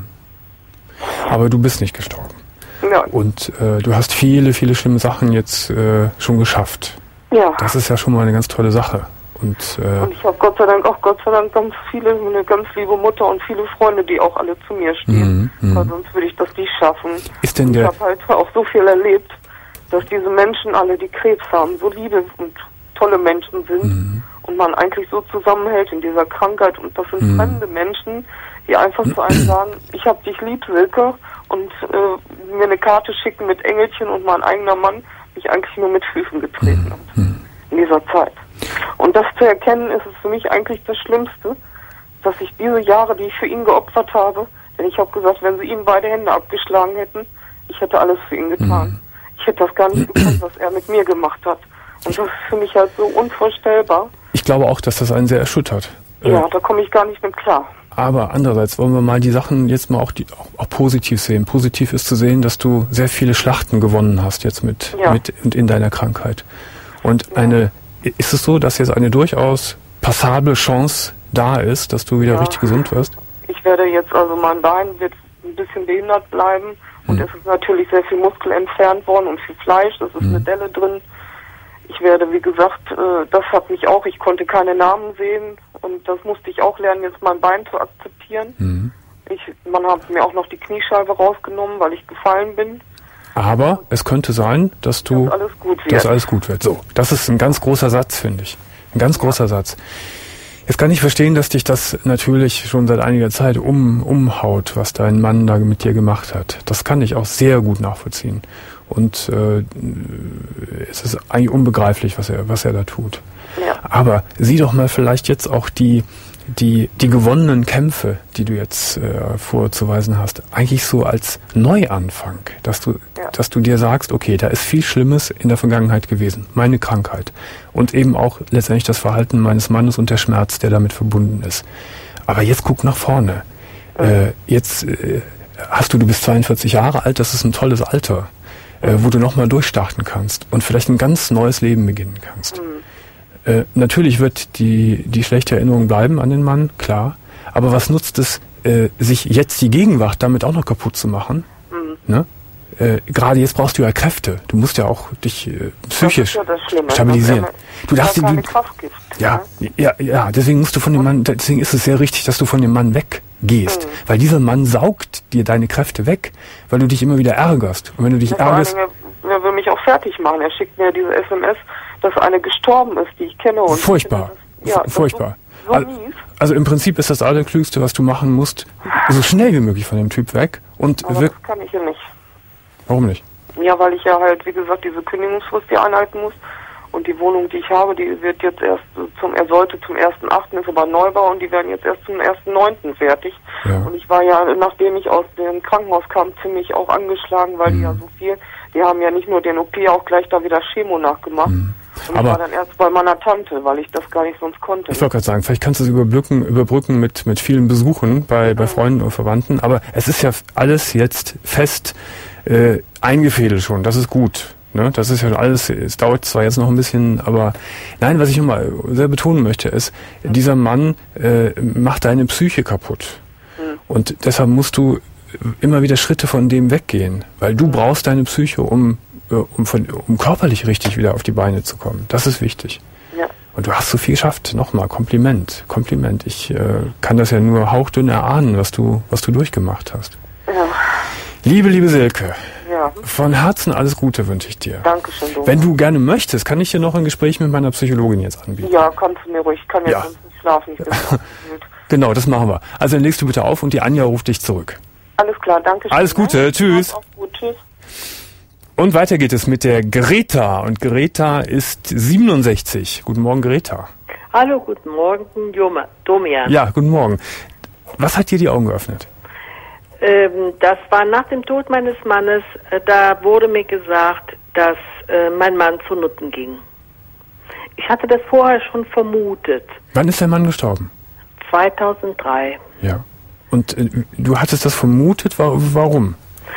S2: Aber du bist nicht gestorben.
S5: Ja,
S2: Und äh, du hast viele, viele schlimme Sachen jetzt äh, schon geschafft.
S5: ja.
S2: Das ist ja schon mal eine ganz tolle Sache. Und äh,
S5: Und ich habe Gott sei Dank auch Gott sei Dank ganz viele, eine ganz liebe Mutter und viele Freunde, die auch alle zu mir stehen.
S2: Mhm, mhm.
S5: Weil sonst würde ich das nicht schaffen.
S2: ist denn
S5: Ich
S2: der...
S5: habe halt auch so viel erlebt, dass diese Menschen alle, die Krebs haben, so liebe und tolle Menschen sind
S2: Mhm.
S5: und man eigentlich so zusammenhält in dieser Krankheit. Und das sind
S2: Mhm.
S5: fremde Menschen, die einfach zu einem sagen, ich hab dich lieb, Silke, und äh, mir eine Karte schicken mit Engelchen und mein eigener Mann mich eigentlich nur mit Füßen getreten hat
S2: Mhm.
S5: in dieser Zeit. Und das zu erkennen, ist es für mich eigentlich das Schlimmste, dass ich diese Jahre, die ich für ihn geopfert habe, denn ich habe gesagt, wenn sie ihm beide Hände abgeschlagen hätten, ich hätte alles für ihn getan.
S2: Mhm.
S5: Ich hätte das gar nicht gekonnt, was er mit mir gemacht hat. Und das ist für mich halt so unvorstellbar.
S2: Ich glaube auch, dass das einen sehr erschüttert. Äh,
S5: Ja, da komme ich gar nicht mit klar.
S2: Aber andererseits wollen wir mal die Sachen jetzt mal auch, die, auch, auch positiv sehen. Positiv ist zu sehen, dass du sehr viele Schlachten gewonnen hast jetzt mit,
S5: Ja.
S2: mit und in deiner Krankheit. Und eine, ist es so, dass jetzt eine durchaus passable Chance da ist, dass du wieder
S5: Ja.
S2: richtig gesund wirst?
S5: Ich werde jetzt, also mein Bein wird ein bisschen behindert bleiben und
S2: Mhm.
S5: es ist natürlich sehr viel Muskel entfernt worden und viel Fleisch, es ist
S2: Mhm.
S5: eine Delle drin. Ich werde, wie gesagt, äh, das hat mich auch, ich konnte keine Namen sehen und das musste ich auch lernen, jetzt mein Bein zu akzeptieren.
S2: Mhm.
S5: Ich, man hat mir auch noch die Kniescheibe rausgenommen, weil ich gefallen bin.
S2: Aber es könnte sein, dass du,
S5: Dass alles gut wird.
S2: dass alles gut wird. So, das ist ein ganz großer Satz, finde ich. Ein ganz großer Satz. Jetzt kann ich verstehen, dass dich das natürlich schon seit einiger Zeit um, umhaut, was dein Mann da mit dir gemacht hat. Das kann ich auch sehr gut nachvollziehen. Und äh, es ist eigentlich unbegreiflich, was er, was er da tut.
S5: Ja.
S2: Aber sieh doch mal vielleicht jetzt auch die, die, die gewonnenen Kämpfe, die du jetzt äh, vorzuweisen hast, eigentlich so als Neuanfang, dass du,
S5: ja.
S2: dass du dir sagst, okay, da ist viel Schlimmes in der Vergangenheit gewesen, meine Krankheit und eben auch letztendlich das Verhalten meines Mannes und der Schmerz, der damit verbunden ist. Aber jetzt guck nach vorne. Mhm. Äh, jetzt äh, hast du, du bist zweiundvierzig Jahre alt, das ist ein tolles Alter, äh, wo du nochmal durchstarten kannst und vielleicht ein ganz neues Leben beginnen kannst. Mhm. Äh, natürlich wird die, die schlechte Erinnerung bleiben an den Mann, klar. Aber was nutzt es, äh, sich jetzt die Gegenwart damit auch noch kaputt zu machen? Mhm. Ne? Äh, gerade jetzt brauchst du ja Kräfte. Du musst ja auch dich äh, psychisch
S5: das ist ja das Schlimme,
S2: stabilisieren.
S5: Wenn
S2: du darfst
S5: keine
S2: die,
S5: Kraft gibt,
S2: ja,
S5: ne?
S2: ja, ja. Deswegen musst du von dem Mann. Deswegen ist es sehr richtig, dass du von dem Mann weggehst, mhm. weil dieser Mann saugt dir deine Kräfte weg, weil du dich immer wieder ärgerst. Und wenn du dich
S5: ja,
S2: ärgerst,
S5: er, er will mich auch fertig machen. Er schickt mir diese S M S, dass eine gestorben ist, die ich kenne. Und
S2: furchtbar.
S5: Das, ja,
S2: furchtbar.
S5: So, so mies.
S2: Also im Prinzip ist das Allerklügste, was du machen musst, so schnell wie möglich von dem Typ weg. Und
S5: aber das kann ich ja nicht.
S2: Warum nicht?
S5: Ja, weil ich ja halt, wie gesagt, diese Kündigungsfrist hier einhalten muss. Und die Wohnung, die ich habe, die wird jetzt erst zum, er sollte zum ersten achten ist aber Neubau und die werden jetzt erst zum ersten neunten fertig. Ja. Und ich war ja, nachdem ich aus dem Krankenhaus kam, ziemlich auch angeschlagen, weil mhm. die ja so viel, die haben ja nicht nur den O P, auch gleich da wieder Chemo nachgemacht. Mhm. Und
S2: aber
S5: ich war dann erst bei meiner Tante, weil ich das gar nicht sonst konnte.
S2: Ich wollte gerade sagen, vielleicht kannst du es überbrücken, überbrücken mit, mit vielen Besuchen bei, bei Freunden und Verwandten, aber es ist ja alles jetzt fest äh, eingefädelt schon, das ist gut. Ne? Das ist ja alles, es dauert zwar jetzt noch ein bisschen, aber nein, was ich nochmal sehr betonen möchte, ist, mhm. dieser Mann äh, macht deine Psyche kaputt. Mhm. Und deshalb musst du immer wieder Schritte von dem weggehen, weil du mhm. brauchst deine Psyche, um Um, von, um körperlich richtig wieder auf die Beine zu kommen. Das ist wichtig.
S5: Ja.
S2: Und du hast so viel geschafft. Nochmal, Kompliment. Kompliment. Ich äh, kann das ja nur hauchdünn erahnen, was du, was du durchgemacht hast.
S5: Ja.
S2: Liebe, liebe Silke,
S5: ja.
S2: von Herzen alles Gute wünsche ich dir.
S5: Dankeschön, Domian.
S2: Wenn du gerne möchtest, kann ich dir noch ein Gespräch mit meiner Psychologin jetzt anbieten.
S5: Ja, kannst du mir ruhig. Ich kann jetzt
S2: ja.
S5: nicht schlafen. Ich bin
S2: genau, das machen wir. Also dann legst du bitte auf und die Anja ruft dich zurück.
S5: Alles klar, danke schön.
S2: Alles Gute,
S5: ne?
S2: tschüss.
S5: Auf gut, tschüss.
S2: Und weiter geht es mit der Greta. Und Greta ist siebenundsechzig. Guten Morgen, Greta.
S6: Hallo, guten Morgen, Domian.
S2: Ja, guten Morgen. Was hat dir die Augen geöffnet?
S6: Ähm, das war nach dem Tod meines Mannes. Äh, da wurde mir gesagt, dass äh, mein Mann zu Nutten ging. Ich hatte das vorher schon vermutet.
S2: Wann ist der Mann gestorben?
S6: zweitausenddrei.
S2: Ja. Und äh, du hattest das vermutet, warum?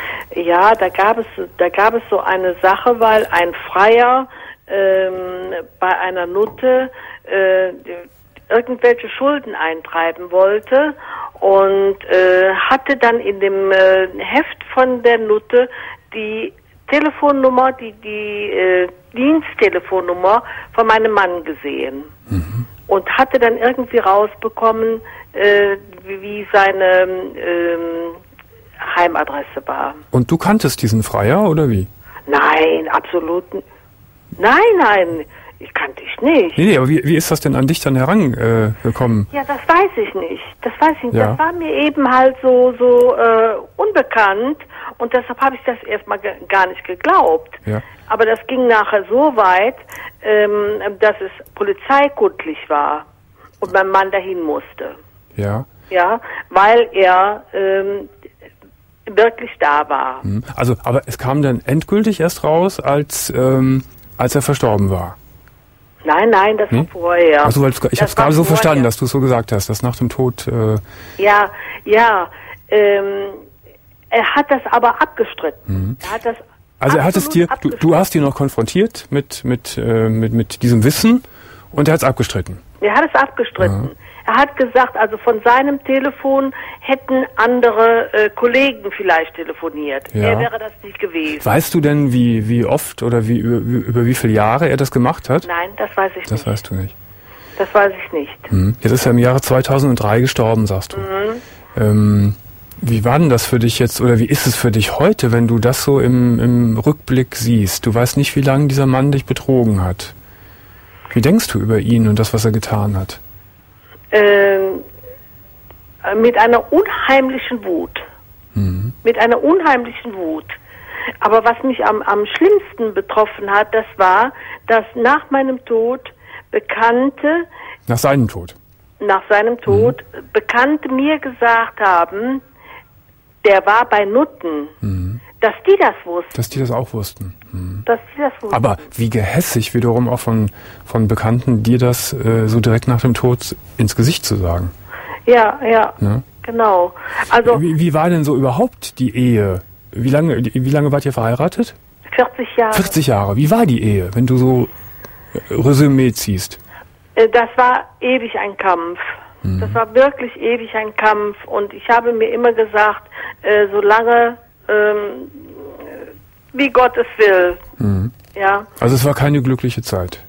S6: Ja, da gab es, da gab es so eine Sache, weil ein Freier ähm, bei einer Nutte äh, irgendwelche Schulden eintreiben wollte und äh, hatte dann in dem äh, Heft von der Nutte die Telefonnummer, die die äh, Diensttelefonnummer von meinem Mann gesehen mhm. und hatte dann irgendwie rausbekommen, äh, wie, wie seine ähm, Heimadresse war.
S2: Und du kanntest diesen Freier, oder wie?
S6: Nein, absolut nicht. Nein, nein, ich kannte dich nicht.
S2: Nee, nee, aber wie, wie ist das denn an dich dann herangekommen?
S6: Äh, ja, das weiß ich nicht. Das weiß ich nicht.
S2: Ja.
S6: Das war mir eben halt so, so äh, unbekannt und deshalb habe ich das erstmal ge- gar nicht geglaubt.
S2: Ja.
S6: Aber das ging nachher so weit, ähm, dass es polizeikundlich war und mein Mann dahin musste.
S2: Ja.
S6: Ja, weil er ähm, wirklich da war.
S2: Also, aber es kam dann endgültig erst raus, als ähm, als er verstorben war.
S6: Nein, nein, das hm? war vorher.
S2: Also, weil ich habe es gerade so vorher. verstanden, dass du es so gesagt hast, dass nach dem Tod. Äh
S6: ja, ja. Ähm, er hat das aber abgestritten.
S2: Mhm.
S6: Er hat das
S2: also er hat es dir, du, du hast ihn noch konfrontiert mit mit äh, mit mit diesem Wissen und er hat es abgestritten.
S6: Er hat es abgestritten. Ja. Er hat gesagt, also von seinem Telefon hätten andere äh, Kollegen vielleicht telefoniert. Ja. Er wäre das nicht gewesen.
S2: Weißt du denn, wie wie oft oder wie über, über wie viele Jahre er das gemacht hat?
S6: Nein, das weiß ich
S2: das
S6: nicht.
S2: Das weißt du nicht.
S6: Das weiß ich nicht.
S2: Hm. Jetzt ist er im Jahre zweitausenddrei gestorben, sagst du. Mhm. Ähm, wie war denn das für dich jetzt oder wie ist es für dich heute, wenn du das so im, im Rückblick siehst? Du weißt nicht, wie lange dieser Mann dich betrogen hat. Wie denkst du über ihn und das, was er getan hat?
S6: äh, mit einer unheimlichen Wut. Mhm. Mit einer unheimlichen Wut. Aber was mich am, am schlimmsten betroffen hat, das war, dass nach meinem Tod Bekannte...
S2: Nach seinem Tod?
S6: Nach seinem Tod mhm. Bekannte mir gesagt haben, der war bei Nutten, mhm. dass die das wussten.
S2: Dass die das auch wussten. Mhm.
S6: Dass die das wussten.
S2: Aber wie gehässig wiederum auch von, von Bekannten, dir das äh, so direkt nach dem Tod ins Gesicht zu sagen.
S6: Ja, ja,
S2: ne?
S6: Genau. Also
S2: wie, wie war denn so überhaupt die Ehe? Wie lange, wie lange wart ihr verheiratet?
S6: vierzig Jahre.
S2: vierzig Jahre. Wie war die Ehe, wenn du so Resümee ziehst?
S6: Das war ewig ein Kampf. Mhm. Das war wirklich ewig ein Kampf. Und ich habe mir immer gesagt, äh, solange ähm, wie Gott es will. Mhm. Ja.
S2: Also es war keine glückliche Zeit.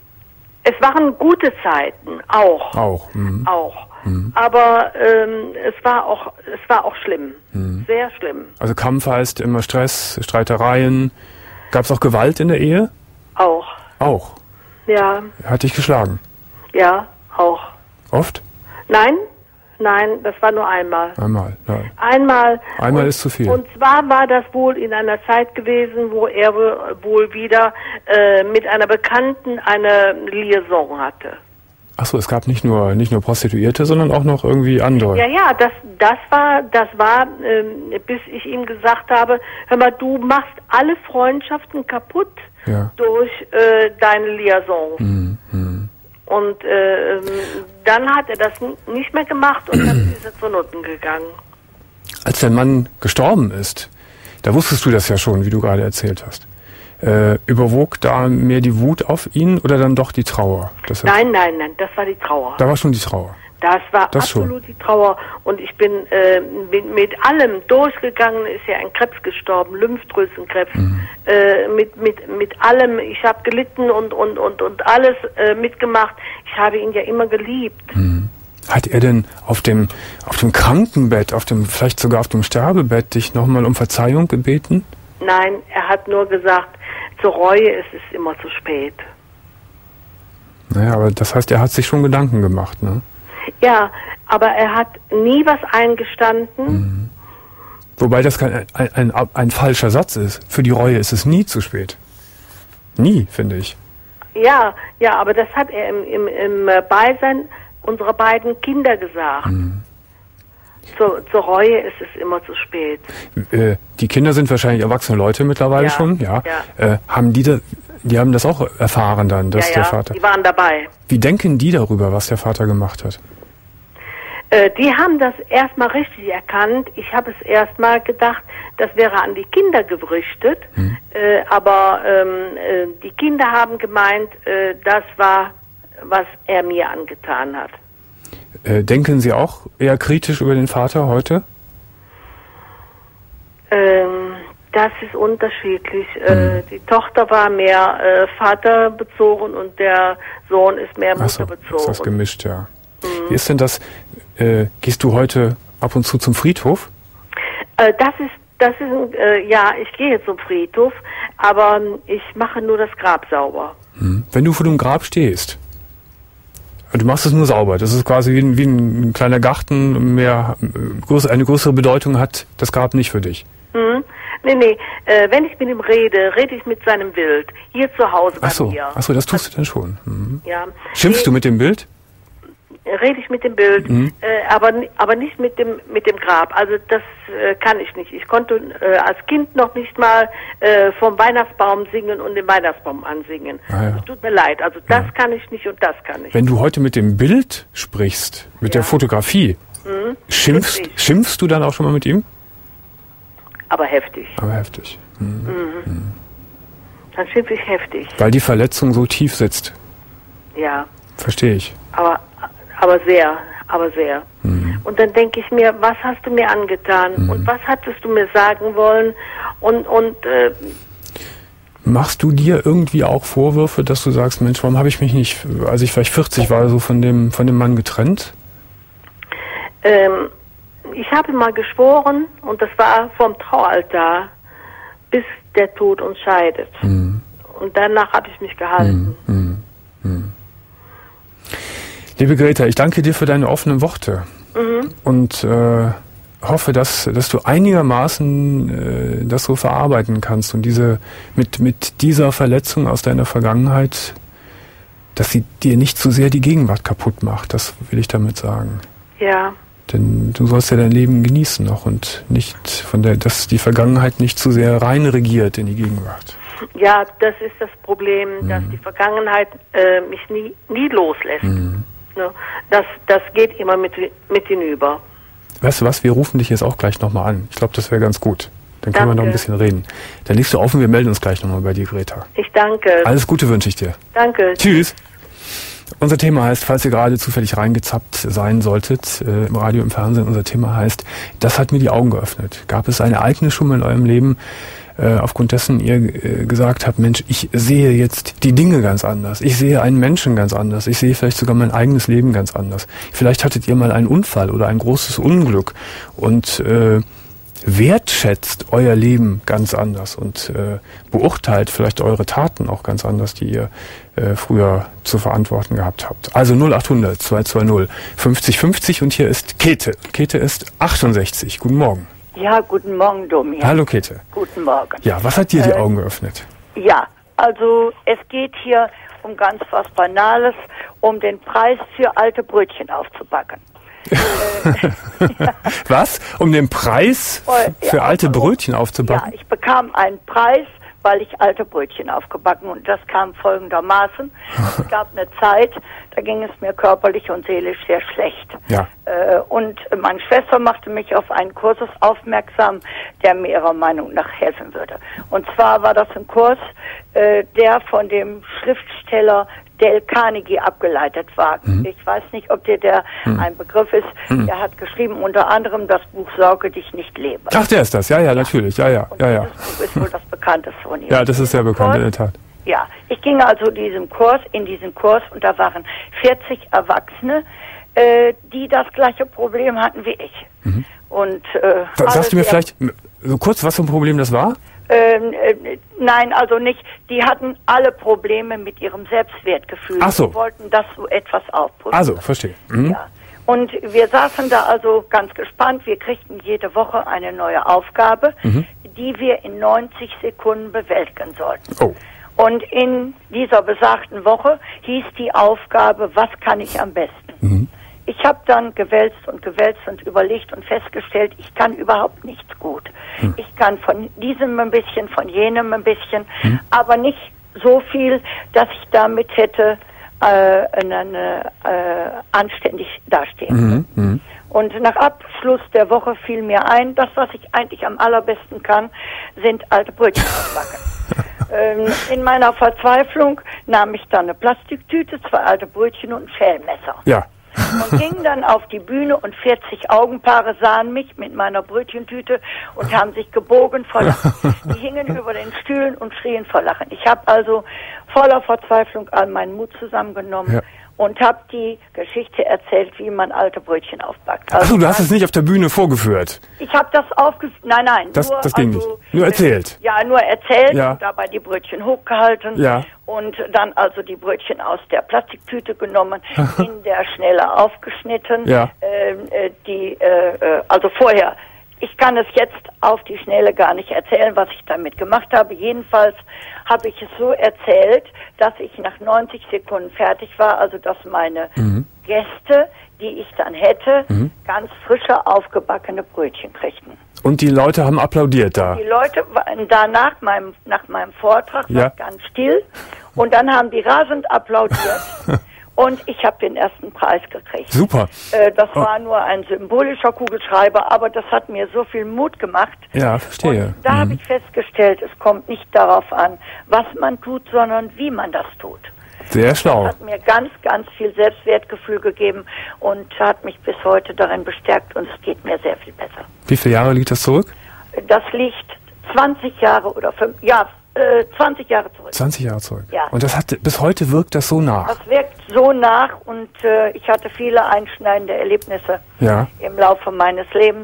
S6: Es waren gute Zeiten, auch.
S2: Auch. Mhm.
S6: Auch. Mhm. Aber ähm, es war auch, es war auch schlimm. Mhm. Sehr schlimm.
S2: Also Kampf heißt immer Stress, Streitereien. Gab es auch Gewalt in der Ehe?
S6: Auch.
S2: Auch?
S6: Ja.
S2: Hat dich geschlagen?
S6: Ja, auch.
S2: Oft?
S6: Nein, nein, das war nur einmal.
S2: Einmal, nein.
S6: Einmal.
S2: Einmal
S6: und,
S2: ist zu viel.
S6: Und zwar war das wohl in einer Zeit gewesen, wo er wohl wieder äh, mit einer Bekannten eine Liaison hatte.
S2: Ach so, es gab nicht nur nicht nur Prostituierte, sondern auch noch irgendwie andere.
S6: Ja, ja, das das war das war ähm, bis ich ihm gesagt habe, hör mal, du machst alle Freundschaften kaputt
S2: ja.
S6: durch äh, deine Liaison.
S2: Hm, hm.
S6: Und äh, dann hat er das nicht mehr gemacht und dann ist er zu Nutten gegangen.
S2: Als dein Mann gestorben ist, da wusstest du das ja schon, wie du gerade erzählt hast. Äh, überwog da mehr die Wut auf ihn oder dann doch die Trauer? Das
S6: nein, nein, nein, das war die Trauer.
S2: Da war schon die Trauer?
S6: Das war
S2: das
S6: absolut
S2: schon.
S6: die Trauer. Und ich bin äh, mit, mit allem durchgegangen, ist ja ein Krebs gestorben, Lymphdrüsenkrebs, mhm. äh, mit, mit, mit allem. Ich habe gelitten und, und, und, und alles äh, mitgemacht. Ich habe ihn ja immer geliebt.
S2: Mhm. Hat er denn auf dem, auf dem Krankenbett, auf dem, vielleicht sogar auf dem Sterbebett dich nochmal um Verzeihung gebeten?
S6: Nein, er hat nur gesagt, zur Reue ist es immer zu spät.
S2: Naja, aber das heißt, er hat sich schon Gedanken gemacht, ne?
S6: Ja, aber er hat nie was eingestanden.
S2: Mhm. Wobei das kein, ein, ein, ein, ein falscher Satz ist. Für die Reue ist es nie zu spät. Nie, finde ich.
S6: Ja, ja, aber das hat er im, im, im Beisein unserer beiden Kinder gesagt. Mhm. Zur, zur Reue ist es immer zu spät.
S2: Äh, die Kinder sind wahrscheinlich erwachsene Leute mittlerweile
S6: ja,
S2: schon, ja.
S6: ja.
S2: Äh, haben die, da, die haben das auch erfahren dann, dass
S6: ja,
S2: der
S6: ja,
S2: Vater...
S6: die waren dabei.
S2: Wie denken die darüber, was der Vater gemacht hat?
S6: Äh, die haben das erstmal richtig erkannt. Ich habe es erstmal gedacht, das wäre an die Kinder gerichtet. Hm. Äh, aber ähm, äh, die Kinder haben gemeint, äh, das war, was er mir angetan hat.
S2: Äh, denken Sie auch eher kritisch über den Vater heute?
S6: Ähm, das ist unterschiedlich.
S2: Hm.
S6: Äh, die Tochter war mehr äh, vaterbezogen und der Sohn ist mehr
S2: Ach so,
S6: mutterbezogen.
S2: ist das gemischt, ja. Mhm. Wie ist denn das? Äh, gehst du heute ab und zu zum Friedhof?
S6: Äh, das ist, das ist, äh, ja, ich gehe zum Friedhof, aber ich mache nur das Grab sauber.
S2: Hm. Wenn du vor dem Grab stehst, du machst es nur sauber. Das ist quasi wie ein, wie ein kleiner Garten, mehr, eine größere Bedeutung hat das Grab nicht für dich.
S6: Hm. Nee, nee, äh, wenn ich mit ihm rede, rede ich mit seinem Bild. Hier zu Hause bei
S2: ach so,
S6: mir.
S2: Ach so, das tust du dann schon. Mhm.
S6: Ja.
S2: Schimpfst nee, du mit dem Bild?
S6: Rede ich mit dem Bild,
S2: mhm.
S6: äh, aber aber nicht mit dem mit dem Grab. Also das äh, kann ich nicht. Ich konnte äh, als Kind noch nicht mal äh, vom Weihnachtsbaum singen und den Weihnachtsbaum ansingen.
S2: Ah, ja.
S6: Es tut mir leid. Also das
S2: ja.
S6: kann ich nicht und das kann ich.
S2: Wenn du heute mit dem Bild sprichst, mit ja. der Fotografie, mhm. schimpfst, schimpfst du dann auch schon mal mit ihm?
S6: Aber heftig.
S2: Aber heftig. Mhm.
S6: Mhm. Mhm. Dann schimpfe ich heftig.
S2: Weil die Verletzung so tief sitzt.
S6: Ja.
S2: Verstehe ich.
S6: Aber aber sehr, aber sehr.
S2: Mhm.
S6: Und dann denke ich mir, was hast du mir angetan? Mhm. Und was hattest du mir sagen wollen? Und, und äh,
S2: machst du dir irgendwie auch Vorwürfe, dass du sagst, Mensch, warum habe ich mich nicht, als ich vielleicht vierzig war, so von dem, von dem Mann getrennt?
S6: Ähm, ich habe mal geschworen, und das war vom Traualtar, bis der Tod uns scheidet.
S2: Mhm.
S6: Und danach habe ich mich gehalten.
S2: Mhm. Mhm. Liebe Greta, ich danke dir für deine offenen Worte
S6: Mhm.
S2: und äh, hoffe, dass, dass du einigermaßen äh, das so verarbeiten kannst und diese mit, mit dieser Verletzung aus deiner Vergangenheit, dass sie dir nicht zu sehr die Gegenwart kaputt macht. Das will ich damit sagen.
S6: Ja.
S2: Denn du sollst ja dein Leben genießen noch und nicht von der, dass die Vergangenheit nicht zu sehr rein regiert in die Gegenwart.
S6: Ja, das ist das Problem,
S2: Mhm.
S6: dass die Vergangenheit äh, mich nie, nie loslässt.
S2: Mhm.
S6: Ne? Das, das geht immer mit, mit hinüber.
S2: Weißt du was, wir rufen dich jetzt auch gleich nochmal an. Ich glaube, das wäre ganz gut. Dann können wir noch ein
S6: Danke.
S2: bisschen reden. Dann legst du auf und wir melden uns gleich nochmal bei dir, Greta.
S6: Ich danke.
S2: Alles Gute wünsche ich dir.
S6: Danke.
S2: Tschüss. Unser Thema heißt, falls ihr gerade zufällig reingezappt sein solltet, äh, im Radio, im Fernsehen, unser Thema heißt, das hat mir die Augen geöffnet. Gab es ein Ereignis schon mal in eurem Leben, äh, aufgrund dessen ihr äh, gesagt habt, Mensch, ich sehe jetzt die Dinge ganz anders. Ich sehe einen Menschen ganz anders. Ich sehe vielleicht sogar mein eigenes Leben ganz anders. Vielleicht hattet ihr mal einen Unfall oder ein großes Unglück und äh, wertschätzt euer Leben ganz anders und äh, beurteilt vielleicht eure Taten auch ganz anders, die ihr äh, früher zu verantworten gehabt habt. Also null acht hundert zwei zwei null fünfzig fünfzig und hier ist Käthe. Käthe ist achtundsechzig. Guten Morgen.
S7: Ja, guten Morgen, Domi.
S2: Hallo Käthe.
S7: Guten Morgen.
S2: Ja, was hat dir die
S7: Äh,
S2: Augen geöffnet?
S7: Ja, also es geht hier um ganz was Banales, um den Preis für alte Brötchen aufzubacken.
S2: Was? Um den Preis
S7: Ja,
S2: für alte
S7: also,
S2: Brötchen
S7: Ja,
S2: aufzubacken?
S7: ich bekam einen Preis, weil ich alte Brötchen aufgebacken und das kam folgendermaßen. Es gab eine Zeit, da ging es mir körperlich und seelisch sehr schlecht.
S2: Ja.
S7: Äh, und meine Schwester machte mich auf einen Kurs aufmerksam, der mir ihrer Meinung nach helfen würde. Und zwar war das ein Kurs, äh, der von dem Schriftsteller Dale Carnegie abgeleitet war.
S2: Mhm.
S7: Ich weiß nicht, ob dir der
S2: Mhm.
S7: ein Begriff ist.
S2: Mhm.
S7: Er hat geschrieben unter anderem das Buch Sorge dich nicht lebe.
S2: Ach, der ist das. Ja, ja, natürlich. Ja, ja,
S7: Und
S2: ja, ja.
S7: dieses Buch ist wohl das bekannteste von ihm.
S2: Ja, das ist sehr bekannt, in der Tat.
S7: Ja, ich ging also diesem Kurs, in diesen Kurs und da waren vierzig Erwachsene, äh, die das gleiche Problem hatten wie ich.
S2: Mhm.
S7: Und äh,
S2: Sa- Sagst du mir
S7: alle
S2: vielleicht so kurz, was für ein Problem das war?
S7: Ähm, äh, nein, also nicht. Die hatten alle Probleme mit ihrem Selbstwertgefühl.
S2: Ach so.
S7: Die wollten das so etwas aufputzen.
S2: Also, verstehe. Mhm.
S7: Ja. Und wir saßen da also ganz gespannt. Wir kriegten jede Woche eine neue Aufgabe,
S2: Mhm.
S7: die wir in neunzig Sekunden bewältigen sollten.
S2: Oh.
S7: Und in dieser besagten Woche hieß die Aufgabe, was kann ich am besten?
S2: Mhm.
S7: Ich habe dann gewälzt und gewälzt und überlegt und festgestellt, ich kann überhaupt nichts gut.
S2: Hm.
S7: Ich kann von diesem ein bisschen, von jenem ein bisschen,
S2: Hm.
S7: aber nicht so viel, dass ich damit hätte äh, eine, äh, anständig dastehen.
S2: Mhm. Mhm.
S7: Und nach Abschluss der Woche fiel mir ein, das, was ich eigentlich am allerbesten kann, sind alte Brötchen aufbacken. ähm, in meiner Verzweiflung nahm ich dann eine Plastiktüte, zwei alte Brötchen und ein Schälmesser.
S2: Ja.
S7: Und ging dann auf die Bühne und vierzig Augenpaare sahen mich mit meiner Brötchentüte und haben sich gebogen vor Lachen. Die hingen über den Stühlen und schrien vor Lachen. Ich habe also voller Verzweiflung all meinen Mut zusammengenommen
S2: Ja.
S7: und habe die Geschichte erzählt, wie man alte Brötchen aufbackt.
S2: Achso, du hast
S7: dann-
S2: es nicht auf der Bühne vorgeführt.
S7: Ich habe das aufgeführt. Nein, nein.
S2: Das-
S7: nur,
S2: das ging
S7: also,
S2: nicht. Nur erzählt.
S7: Ja, nur erzählt
S2: Ja.
S7: und dabei die Brötchen hochgehalten.
S2: Ja.
S7: Und dann also die Brötchen aus der Plastiktüte genommen, in der Schnelle aufgeschnitten.
S2: Ja.
S7: Ähm, äh, die, äh, äh, also vorher. Ich kann es jetzt auf die Schnelle gar nicht erzählen, was ich damit gemacht habe. Jedenfalls habe ich es so erzählt, dass ich nach neunzig Sekunden fertig war, also dass meine
S2: Mhm.
S7: Gäste, die ich dann hätte,
S2: Mhm.
S7: ganz frische, aufgebackene Brötchen kriegten.
S2: Und die Leute haben applaudiert da.
S7: Die Leute waren da nach meinem, nach meinem Vortrag
S2: Ja.
S7: war ganz still und dann haben die rasend applaudiert und ich habe den ersten Preis gekriegt.
S2: Super.
S7: Äh, das
S2: Oh.
S7: war nur ein symbolischer Kugelschreiber, aber das hat mir so viel Mut gemacht.
S2: Ja, verstehe.
S7: Und da habe
S2: Mhm.
S7: ich festgestellt, es kommt nicht darauf an, was man tut, sondern wie man das tut.
S2: Sehr schlau.
S7: Das hat mir ganz, ganz viel Selbstwertgefühl gegeben und hat mich bis heute darin bestärkt und es geht mir sehr viel besser.
S2: Wie viele Jahre liegt das zurück?
S7: Das liegt zwanzig Jahre oder fünf, ja, äh, zwanzig Jahre zurück.
S2: zwanzig Jahre zurück.
S7: Ja.
S2: Und das hat bis heute wirkt das so nach.
S7: Das wirkt so nach und äh, ich hatte viele einschneidende Erlebnisse
S2: Ja.
S7: im Laufe meines Lebens,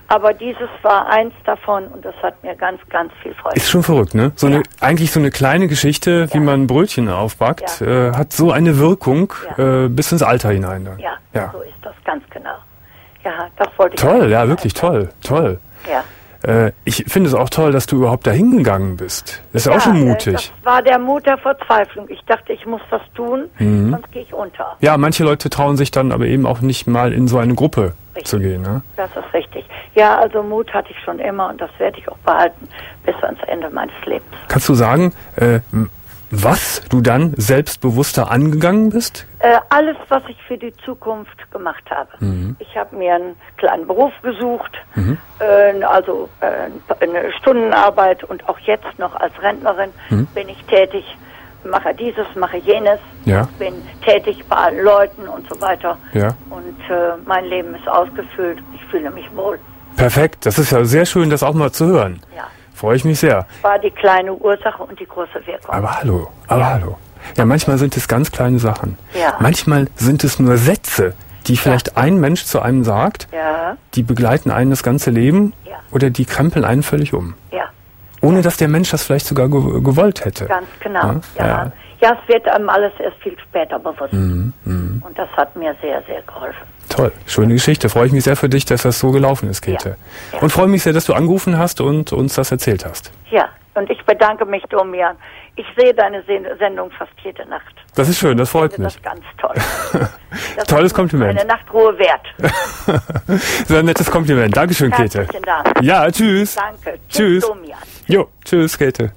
S7: Aber dieses war eins davon und das hat mir ganz, ganz viel Freude.
S2: Ist schon verrückt, ne? So
S7: Ja.
S2: eine, eigentlich so eine kleine Geschichte, wie
S7: Ja.
S2: man Brötchen aufbackt,
S7: Ja.
S2: äh, hat so eine Wirkung
S7: Ja.
S2: äh, bis ins Alter hinein. Dann.
S7: Ja,
S2: Ja.
S7: so ist das ganz genau. Ja, das wollte ich.
S2: Toll,
S7: auch
S2: ja,
S7: sagen.
S2: wirklich toll, toll.
S7: Ja.
S2: Äh, ich finde es auch toll, dass du überhaupt dahin gegangen bist. Das ist ja auch schon
S7: äh,
S2: mutig.
S7: Das war der Mut der Verzweiflung. Ich dachte, ich muss das tun,
S2: Mhm.
S7: sonst gehe ich unter.
S2: Ja, manche Leute trauen sich dann aber eben auch nicht mal in so eine Gruppe
S7: Richtig.
S2: zu gehen. Ne?
S7: Das ist richtig. Ja, also Mut hatte ich schon immer und das werde ich auch behalten bis ans Ende meines Lebens.
S2: Kannst du sagen, äh, was du dann selbstbewusster angegangen bist?
S7: Äh, alles, was ich für die Zukunft gemacht habe.
S2: Mhm.
S7: Ich habe mir einen kleinen Beruf gesucht,
S2: Mhm.
S7: äh, also äh, eine Stundenarbeit und auch jetzt noch als Rentnerin
S2: Mhm.
S7: bin ich tätig, mache dieses, mache jenes,
S2: Ja.
S7: bin tätig bei allen Leuten und so weiter.
S2: Ja.
S7: Und äh, mein Leben ist ausgefüllt, ich fühle mich wohl.
S2: Perfekt, das ist ja sehr schön, das auch mal zu hören.
S7: Ja.
S2: Freue ich mich sehr.
S7: War die kleine Ursache und die große Wirkung.
S2: Aber hallo, aber hallo. Ja, manchmal sind es ganz kleine Sachen.
S7: Ja.
S2: Manchmal sind es nur Sätze, die vielleicht ein Mensch zu einem sagt,
S7: Ja,
S2: die begleiten einen das ganze Leben
S7: Ja.
S2: oder die krempeln einen völlig um.
S7: ja,
S2: Ohne dass der Mensch das vielleicht sogar ge gewollt hätte.
S7: ganz genau.
S2: Ja,
S7: Ja,
S2: ja.
S7: ja. es wird einem alles erst viel später bewusst.
S2: Mhm, mhm.
S7: Und das hat mir sehr, sehr geholfen.
S2: Toll, schöne Geschichte. Freue ich mich sehr für dich, dass das so gelaufen ist, Käthe.
S7: Ja, ja.
S2: Und freue mich sehr, dass du angerufen hast und uns das erzählt hast.
S7: Ja, und ich bedanke mich, Domian. Ich sehe deine Se- Sendung fast jede Nacht.
S2: Das ist schön, das freut
S7: Ich finde
S2: mich.
S7: das ganz toll. Das
S2: Tolles
S7: ist
S2: Kompliment.
S7: Eine Nachtruhe wert.
S2: Sehr nettes Kompliment. Dankeschön, Käthe.
S7: Herzlichen Dank.
S2: Ja, tschüss.
S7: Danke.
S2: Tschüss.
S7: Domian.
S2: Jo, tschüss, Käthe.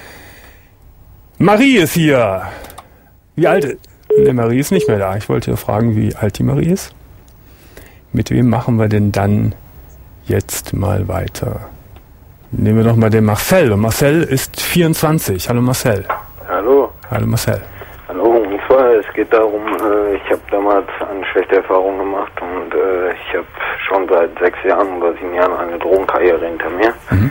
S2: Marie ist hier. Wie alt? Ne, Marie ist nicht mehr da. Ich wollte fragen, wie alt die Marie ist. Mit wem machen wir denn dann jetzt mal weiter? Nehmen wir doch mal den Marcel. Und Marcel ist vierundzwanzig. Hallo Marcel.
S8: Hallo.
S2: Hallo Marcel.
S8: Hallo, und zwar, es geht darum, äh, ich habe damals eine schlechte Erfahrung gemacht und äh, ich habe schon seit sechs Jahren oder sieben Jahren eine Drogenkarriere hinter mir.
S2: Mhm.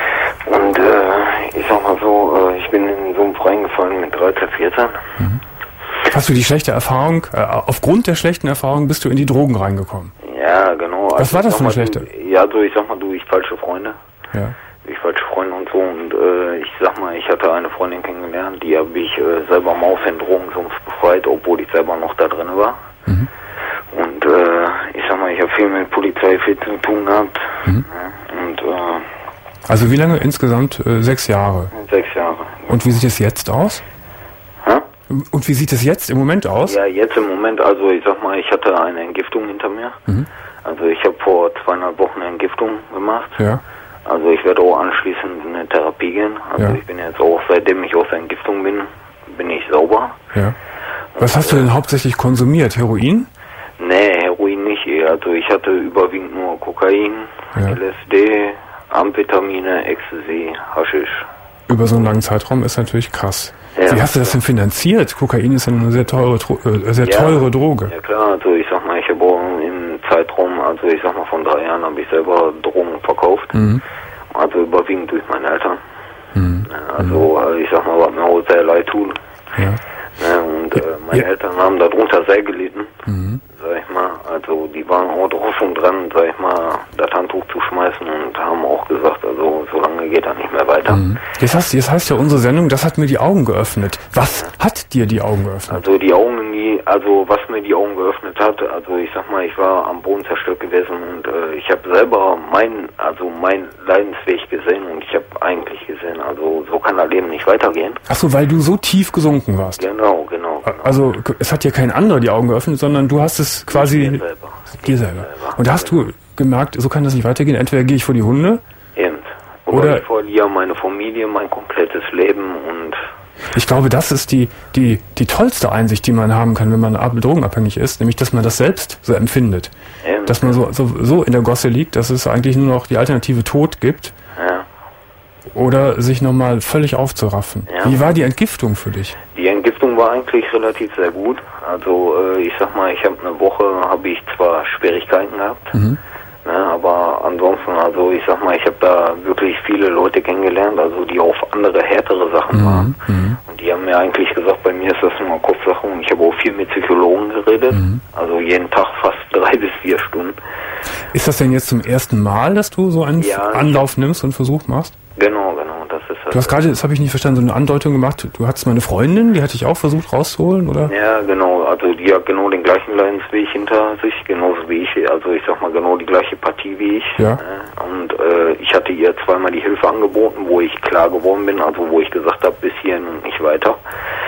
S8: Und äh, ich sag mal so, äh, ich bin in so einen Verein gefallen mit dreizehn, vierzehn.
S2: Mhm. Hast du die schlechte Erfahrung, äh, aufgrund der schlechten Erfahrung bist du in die Drogen reingekommen?
S8: Ja, genau.
S2: Was war
S8: ich
S2: das
S8: sag
S2: für eine
S8: mal,
S2: schlechte?
S8: Du, ja, so ich sag mal, durch falsche Freunde.
S2: Ja.
S8: Durch falsche Freunde und so. Und äh, ich sag mal, ich hatte eine Freundin kennengelernt, die habe ich äh, selber mal aus den Drogensumpf befreit, obwohl ich selber noch da drin war.
S2: Mhm.
S8: Und äh, ich sag mal, ich habe viel mit Polizei viel zu tun gehabt.
S2: Mhm.
S8: Ja, und äh,
S2: Also wie lange insgesamt? Äh, sechs Jahre.
S8: sechs Jahre.
S2: Und wie sieht es jetzt aus?
S8: Hä?
S2: Und wie sieht es jetzt im Moment aus?
S8: Ja, jetzt im Moment, also ich sag mal, ich hatte eine Entgiftung hinter mir.
S2: Mhm.
S8: Also ich habe vor zweieinhalb Wochen eine Entgiftung gemacht.
S2: Ja.
S8: Also ich werde auch anschließend in eine Therapie gehen. Also
S2: Ja.
S8: ich bin jetzt auch, seitdem ich aus der Entgiftung bin, bin ich sauber.
S2: Ja. Was hast du denn hauptsächlich konsumiert? Heroin?
S8: Nee, Heroin nicht. Also ich hatte überwiegend nur Kokain,
S2: Ja.
S8: L S D, Amphetamine, Ecstasy, Haschisch.
S2: Über so einen langen Zeitraum ist natürlich krass.
S8: Ja.
S2: Wie hast du das denn finanziert? Kokain ist ja eine sehr teure, Dro- äh, sehr
S8: Ja.
S2: teure Droge.
S8: Ja klar, also ich sag mal, ich habe auch im Zeitraum, also ich sag mal von drei Jahren habe ich selber Drogen verkauft.
S2: Mhm.
S8: Also überwiegend durch meine Eltern.
S2: Mhm.
S8: Ja, also äh, ich sag mal, was mir auch sehr leid tut.
S2: Ja.
S8: Ja, und äh, meine
S2: Ja.
S8: Eltern haben darunter sehr gelitten,
S2: Mhm.
S8: sag ich mal. Also die waren auch drauf und dran, sag ich mal, das Handtuch zu schmeißen und haben auch gesagt, also so lange geht das nicht mehr weiter.
S2: Mhm. Jetzt, heißt, jetzt heißt ja unsere Sendung, das hat mir die Augen geöffnet. Was hat dir die Augen geöffnet?
S8: Also die Augen, die, also was mir die Augen geöffnet hat, also ich sag mal, ich war am Boden zerstört gewesen und äh, ich habe selber mein, also mein Leidensweg gesehen und ich habe eigentlich gesehen, also so kann das Leben nicht weitergehen.
S2: Ach so, weil du so tief gesunken warst.
S8: Genau, genau. genau.
S2: Also es hat dir kein anderer die Augen geöffnet, sondern du hast es quasi
S8: Mir selber.
S2: dir selber. Und da hast du gemerkt, so kann das nicht weitergehen. Entweder gehe ich vor die Hunde.
S8: Eben. Oder,
S2: Oder-
S8: ich verliere meine Familie, mein komplettes Leben und
S2: Ich glaube, das ist die, die, die tollste Einsicht, die man haben kann, wenn man ab- drogenabhängig ist, nämlich, dass man das selbst so empfindet.
S8: eben,
S2: Dass man so, so, so in der Gosse liegt, dass es eigentlich nur noch die Alternative Tod gibt
S8: ja.
S2: oder sich nochmal völlig aufzuraffen.
S8: Ja.
S2: Wie war die Entgiftung für dich?
S8: Die Entgiftung war eigentlich relativ sehr gut. Also äh, ich sag mal, ich habe eine Woche, habe ich zwar Schwierigkeiten gehabt,
S2: Mhm.
S8: ne, aber ansonsten, also ich sag mal, ich habe da wirklich viele Leute kennengelernt, also die auf andere, härtere Sachen waren.
S2: Mhm.
S8: Und die haben mir eigentlich gesagt, bei mir ist das nur Kopfsache und ich habe auch viel mit Psychologen geredet,
S2: Mhm.
S8: also jeden Tag fast drei bis vier Stunden.
S2: Ist das denn jetzt zum ersten Mal, dass du so einen
S8: Ja,
S2: Anlauf nimmst und einen Versuch machst?
S8: Genau, genau, das ist halt.
S2: Du hast gerade, das habe ich nicht verstanden, so eine Andeutung gemacht. Du hattest mal eine Freundin, die hatte ich auch versucht rauszuholen, oder?
S8: Ja, genau, also die hat genau den gleichen Leidensweg hinter sich, genauso wie ich, also ich sag mal genau die gleiche Partie wie ich.
S2: Ja.
S8: Und äh, ich hatte ihr zweimal die Hilfe angeboten, wo ich klar geworden bin, also wo ich gesagt habe, bis hierhin und nicht weiter.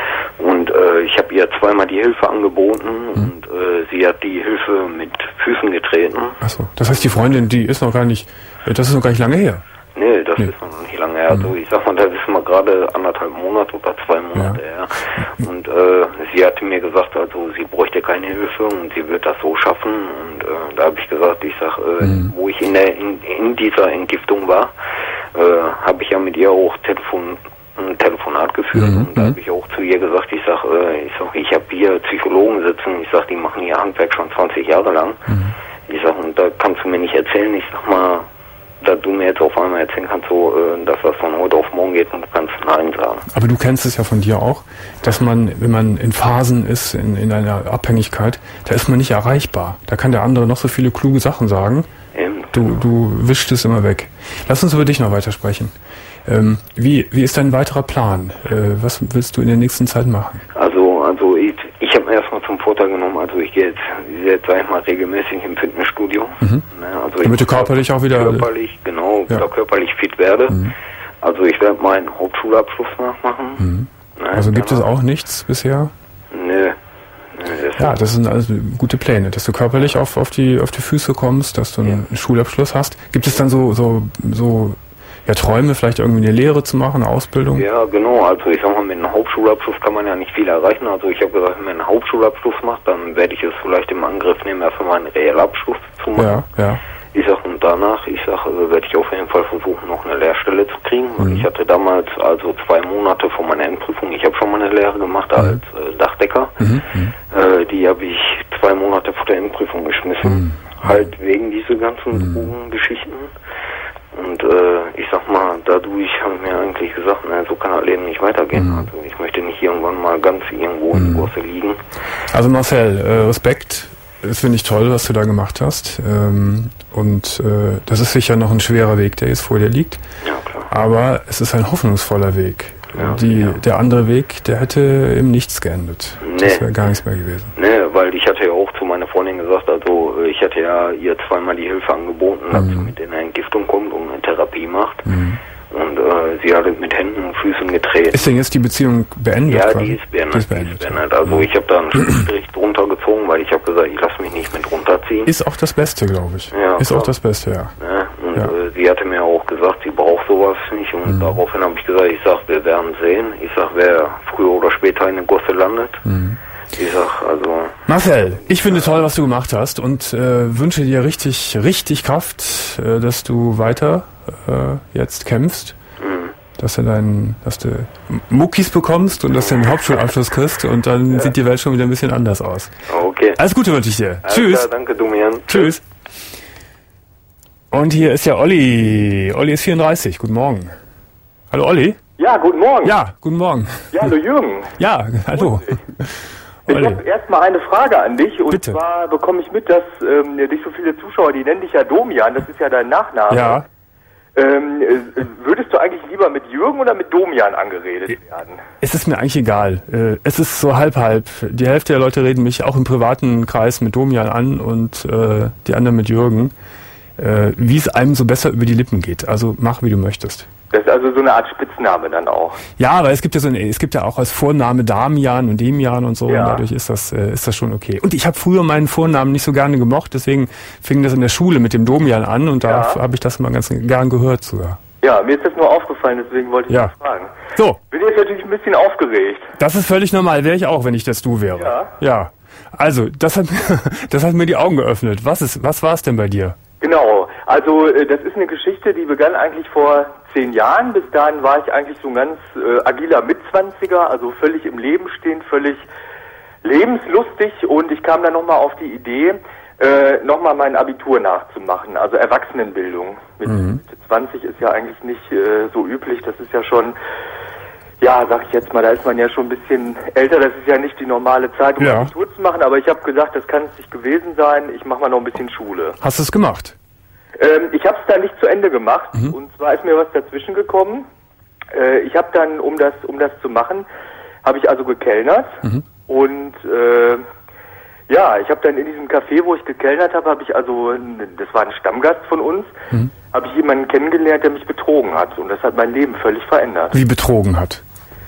S8: Und äh, ich habe ihr zweimal die Hilfe angeboten mhm. und äh, sie hat die Hilfe mit Füßen getreten.
S2: Achso, das heißt die Freundin, die ist noch gar nicht, das ist noch gar nicht lange her.
S8: Nee, das
S2: nee.
S8: ist noch nicht lange her. Also ich sag mal, das ist mal gerade anderthalb Monate oder zwei Monate ja. her. Und äh, sie hatte mir gesagt, also sie bräuchte keine Hilfe und sie wird das so schaffen. Und äh, da habe ich gesagt, ich sag, äh, mhm. wo ich in der in, in dieser Entgiftung war, äh, habe ich ja mit ihr auch Telefon ein Telefonat geführt mhm. und da habe ich auch zu ihr gesagt, ich sag, äh, ich sag, ich habe hier Psychologen sitzen, ich sag, die machen ihr Handwerk schon zwanzig Jahre lang. Mhm. Ich sag, und da kannst du mir nicht erzählen, ich sag mal, da du mir jetzt auf einmal erzählen kannst, so, äh, dass das von heute auf morgen geht und du kannst Nein sagen.
S2: Aber du kennst es ja von dir auch, dass man, wenn man in Phasen ist, in, in einer Abhängigkeit, da ist man nicht erreichbar. Da kann der andere noch so viele kluge Sachen sagen. Ähm, du, du wischst es immer weg. Lass uns über dich noch weitersprechen. Ähm, wie, wie ist dein weiterer Plan? Äh, was willst du in der nächsten Zeit machen?
S8: Also, also ich, ich habe mir erstmal zum Vorteil genommen, also ich gehe jetzt, jetzt sag ich mal, regelmäßig im Fitnessstudio. Mhm. Ne, also
S2: damit du körperlich auch wieder...
S8: Körperlich, genau, ja. wieder körperlich fit werde. Mhm. Also ich werde meinen Hauptschulabschluss nachmachen. Mhm. Ne,
S2: also gibt es auch nichts bisher?
S8: Nö. Das
S2: ja, das sind also gute Pläne, dass du körperlich auf, auf, die, auf die Füße kommst, dass du einen ja. Schulabschluss hast. Gibt es dann so... so, so ja, Träume, vielleicht irgendwie eine Lehre zu machen, eine Ausbildung?
S8: Ja, genau. Also ich sag mal, mit einem Hauptschulabschluss kann man ja nicht viel erreichen. Also ich habe gesagt, wenn man einen Hauptschulabschluss macht, dann werde ich es vielleicht im Angriff nehmen, erstmal meinen Realabschluss zu machen.
S2: Ja, ja.
S8: Ich sag, und danach, ich sag, werde ich auf jeden Fall versuchen, noch eine Lehrstelle zu kriegen. Mhm. Ich hatte damals also zwei Monate vor meiner Endprüfung, ich habe schon mal eine Lehre gemacht mhm. als äh, Dachdecker. Mhm. Äh, die habe ich zwei Monate vor der Endprüfung geschmissen. Mhm. Halt wegen dieser ganzen mhm. Drogengeschichten. Und äh, ich sag mal, dadurch haben mir eigentlich gesagt, na, so kann das Leben nicht weitergehen. Mhm. Also ich möchte nicht irgendwann mal ganz irgendwo mhm. in der Gosse liegen.
S2: Also Marcel, äh, Respekt, das finde ich toll, was du da gemacht hast. Ähm, und äh, das ist sicher noch ein schwerer Weg, der jetzt vor dir liegt.
S8: Ja, klar.
S2: Aber es ist ein hoffnungsvoller Weg.
S8: Ja,
S2: Die,
S8: ja.
S2: Der andere Weg, der hätte im Nichts geendet. Nee. Das wäre gar nichts mehr gewesen.
S8: Nee, weil ich hatte ja auch zu meiner Freundin gesagt, also ich hatte ja ihr zweimal die Hilfe angeboten, dass mhm. sie mit in eine Entgiftung kommt und eine Therapie macht. Mhm. Und äh, sie hat mit Händen und Füßen getreten.
S2: Ist denn jetzt die Beziehung beendet?
S8: Ja, die ist beendet. Die ist beendet. Die ist beendet. Also ich habe da einen Strich drunter gezogen, weil ich habe gesagt, ich lasse mich nicht mit runterziehen.
S2: Ist auch das Beste, glaube ich. Ja, ist klar. Auch das Beste, ja.
S8: ja und
S2: ja.
S8: Äh, sie hatte mir auch gesagt, sie braucht sowas nicht. Und mhm. daraufhin habe ich gesagt, ich sag, wir werden sehen. Ich sag, wer früher oder später in der Gosse landet. Mhm. Ich sag, also...
S2: Marcel, ich finde toll, was du gemacht hast und äh, wünsche dir richtig, richtig Kraft, äh, dass du weiter äh, jetzt kämpfst. Mhm. Dass du deinen, dass du Muckis bekommst und dass du den Hauptschulabschluss kriegst und dann ja. sieht die Welt schon wieder ein bisschen anders aus.
S8: Okay.
S2: Alles Gute wünsche ich dir.
S8: Alles
S2: Tschüss.
S8: Klar, danke, Domian.
S2: Tschüss. Und hier ist ja Olli. Olli ist vierunddreißig. Guten Morgen. Hallo Olli.
S9: Ja, guten Morgen.
S2: Ja, guten Morgen.
S9: Ja, hallo Jürgen.
S2: Ja, hallo.
S9: Ich habe erstmal eine Frage an dich und
S2: Bitte.
S9: zwar bekomme ich mit, dass ähm, dich so viele Zuschauer, die nennen dich ja Domian, das ist ja dein Nachname.
S2: Ja.
S9: Ähm, äh, würdest du eigentlich lieber mit Jürgen oder mit Domian angeredet werden?
S2: Es ist mir eigentlich egal. Äh, es ist so halb-halb. Die Hälfte der Leute reden mich auch im privaten Kreis mit Domian an und äh, die anderen mit Jürgen. Äh, wie es einem so besser über die Lippen geht. Also mach, wie du möchtest.
S9: Das ist also so eine Art Spitzname dann auch.
S2: Ja, weil es gibt ja so eine, es gibt ja auch als Vorname Damian und Demian und so, ja. Und dadurch ist das äh, ist das schon okay. Und ich habe früher meinen Vornamen nicht so gerne gemocht, deswegen fing das in der Schule mit dem Domian an und da ja. habe ich das mal ganz gern gehört sogar.
S9: Ja, mir ist das nur aufgefallen, deswegen wollte ich
S2: ja.
S9: dich fragen.
S2: So.
S9: Bin jetzt natürlich ein bisschen aufgeregt.
S2: Das ist völlig normal, wäre ich auch, wenn ich das du wäre.
S9: Ja.
S2: Ja. Also, das hat das hat mir die Augen geöffnet. Was ist was war es denn bei dir?
S9: Genau, also das ist eine Geschichte, die begann eigentlich vor zehn Jahren. Bis dahin war ich eigentlich so ein ganz äh, agiler Mitzwanziger, also völlig im Leben stehend, völlig lebenslustig und ich kam dann nochmal auf die Idee, äh, nochmal mein Abitur nachzumachen, also Erwachsenenbildung. Mit
S2: mhm.
S9: zwanzig ist ja eigentlich nicht äh, so üblich, das ist ja schon Ja, sag ich jetzt mal, da ist man ja schon ein bisschen älter, das ist ja nicht die normale Zeit, um
S2: Ja.
S9: Abitur zu machen, aber ich habe gesagt, das kann es nicht gewesen sein, ich mache mal noch ein bisschen Schule.
S2: Hast du es gemacht?
S9: Ähm, ich habe es dann nicht zu Ende gemacht,
S2: Mhm.
S9: und zwar ist mir was dazwischen gekommen. Äh, ich habe dann, um das, um das zu machen, habe ich also gekellnert,
S2: Mhm.
S9: und äh, ja, ich habe dann in diesem Café, wo ich gekellnert habe, habe ich also, das war ein Stammgast von uns,
S2: Mhm.
S9: habe ich jemanden kennengelernt, der mich betrogen hat, und das hat mein Leben völlig verändert.
S2: Wie betrogen hat?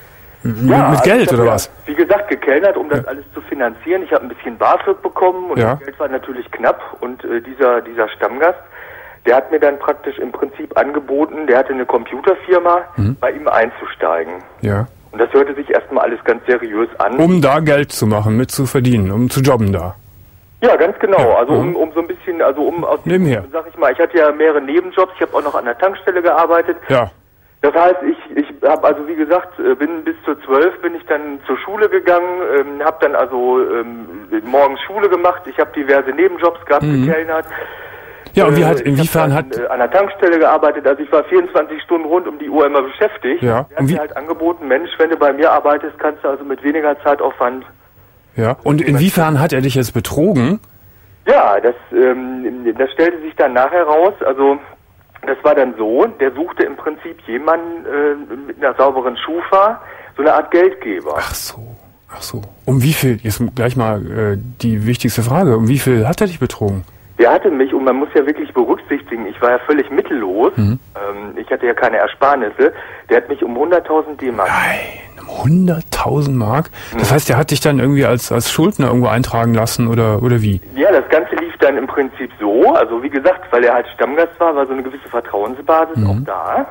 S2: M-
S9: Ja,
S2: Mit
S9: also
S2: Geld
S9: ich hab
S2: oder
S9: ja,
S2: was?
S9: Wie gesagt, gekellnert, um das
S2: Ja.
S9: alles zu finanzieren. Ich habe ein bisschen BAföG bekommen, und
S2: Ja.
S9: das Geld war natürlich knapp, und äh, dieser dieser Stammgast, der hat mir dann praktisch im Prinzip angeboten, der hatte eine Computerfirma,
S2: Mhm.
S9: bei ihm einzusteigen.
S2: Ja.
S9: Und das hörte sich erstmal alles ganz seriös an.
S2: Um da Geld zu machen, mit zu verdienen, um zu jobben da.
S9: Ja, ganz genau.
S2: Ja,
S9: Also um,
S2: mhm.
S9: um so ein bisschen, also um aus diesem,
S2: Nebenher.
S9: sag ich mal, ich hatte ja mehrere Nebenjobs, ich habe auch noch an der Tankstelle gearbeitet.
S2: Ja.
S9: Das heißt, ich, ich habe also wie gesagt, äh, bin bis zur zwölf bin ich dann zur Schule gegangen, ähm, habe dann also ähm, morgens Schule gemacht, ich habe diverse Nebenjobs gehabt,
S2: Mhm.
S9: gekellnert.
S2: Ja, und wie
S9: Äh,
S2: hat,
S9: ich
S2: inwiefern
S9: hab dann,
S2: hat,
S9: äh, an der Tankstelle gearbeitet, also ich war vierundzwanzig Stunden rund um die Uhr immer beschäftigt.
S2: Ja,
S9: Er hat
S2: und wie-
S9: mir halt angeboten, Mensch, wenn du bei mir arbeitest, kannst du also mit weniger Zeitaufwand.
S2: ja, und inwiefern hat er dich jetzt betrogen?
S9: Ja, das, ähm, das stellte sich dann nachher raus, also das war dann so, der suchte im Prinzip jemanden äh, mit einer sauberen Schufa, so eine Art Geldgeber.
S2: Ach so, ach so. Um wie viel, jetzt gleich mal äh, die wichtigste Frage, um wie viel hat er dich betrogen?
S9: Der hatte mich, und man muss ja wirklich berücksichtigen, ich war ja völlig mittellos,
S2: Mhm.
S9: ähm, ich hatte ja keine Ersparnisse, der hat mich um hunderttausend D-Mark.
S2: Nein, um hunderttausend Mark? Das heißt, der hat dich dann irgendwie als, als Schuldner irgendwo eintragen lassen oder, oder wie?
S9: Ja, das Ganze lief dann im Prinzip so, also wie gesagt, weil er halt Stammgast war, war so eine gewisse Vertrauensbasis
S2: Mhm.
S9: auch da,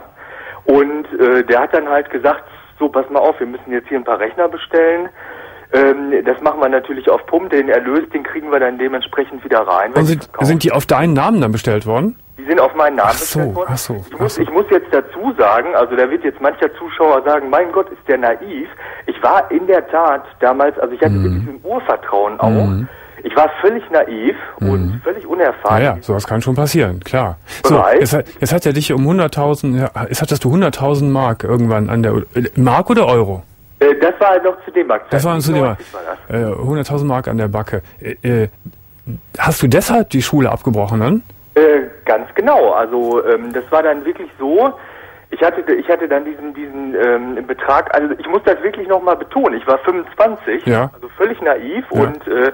S9: und äh, der hat dann halt gesagt, so, pass mal auf, wir müssen jetzt hier ein paar Rechner bestellen. Ähm, das machen wir natürlich auf Pump, den Erlös, den kriegen wir dann dementsprechend wieder rein. wenn
S2: Und
S9: wir
S2: sind,
S9: verkaufen.
S2: sind die auf deinen Namen dann bestellt worden?
S9: Die sind auf meinen Namen
S2: Ach so,
S9: bestellt worden.
S2: ach so,
S9: ich,
S2: ach
S9: muss,
S2: so.
S9: ich muss jetzt dazu sagen, also da wird jetzt mancher Zuschauer sagen, mein Gott, ist der naiv. Ich war in der Tat damals, also ich hatte
S2: Mhm.
S9: wirklich so ein Urvertrauen auch.
S2: Mhm.
S9: Ich war völlig naiv und völlig unerfahren.
S2: Naja, sowas kann schon passieren, klar. So,
S9: Bereit?
S2: jetzt, hat- jetzt hat er dich um hunderttausend, ja, jetzt hattest du hunderttausend Mark irgendwann an der, äh, Mark oder Euro?
S9: Äh, das war halt noch zu dem Markt.
S2: Das waren zu dem
S9: neunzig war das.
S2: äh, hunderttausend Mark an der Backe. Äh, äh, hast du deshalb die Schule abgebrochen dann?
S9: Äh, ganz genau. Also ähm, das war dann wirklich so. Ich hatte, ich hatte dann diesen, diesen ähm, Betrag. Also ich muss das wirklich nochmal betonen. Ich war fünfundzwanzig,
S2: Ja.
S9: also völlig naiv,
S2: Ja.
S9: und äh,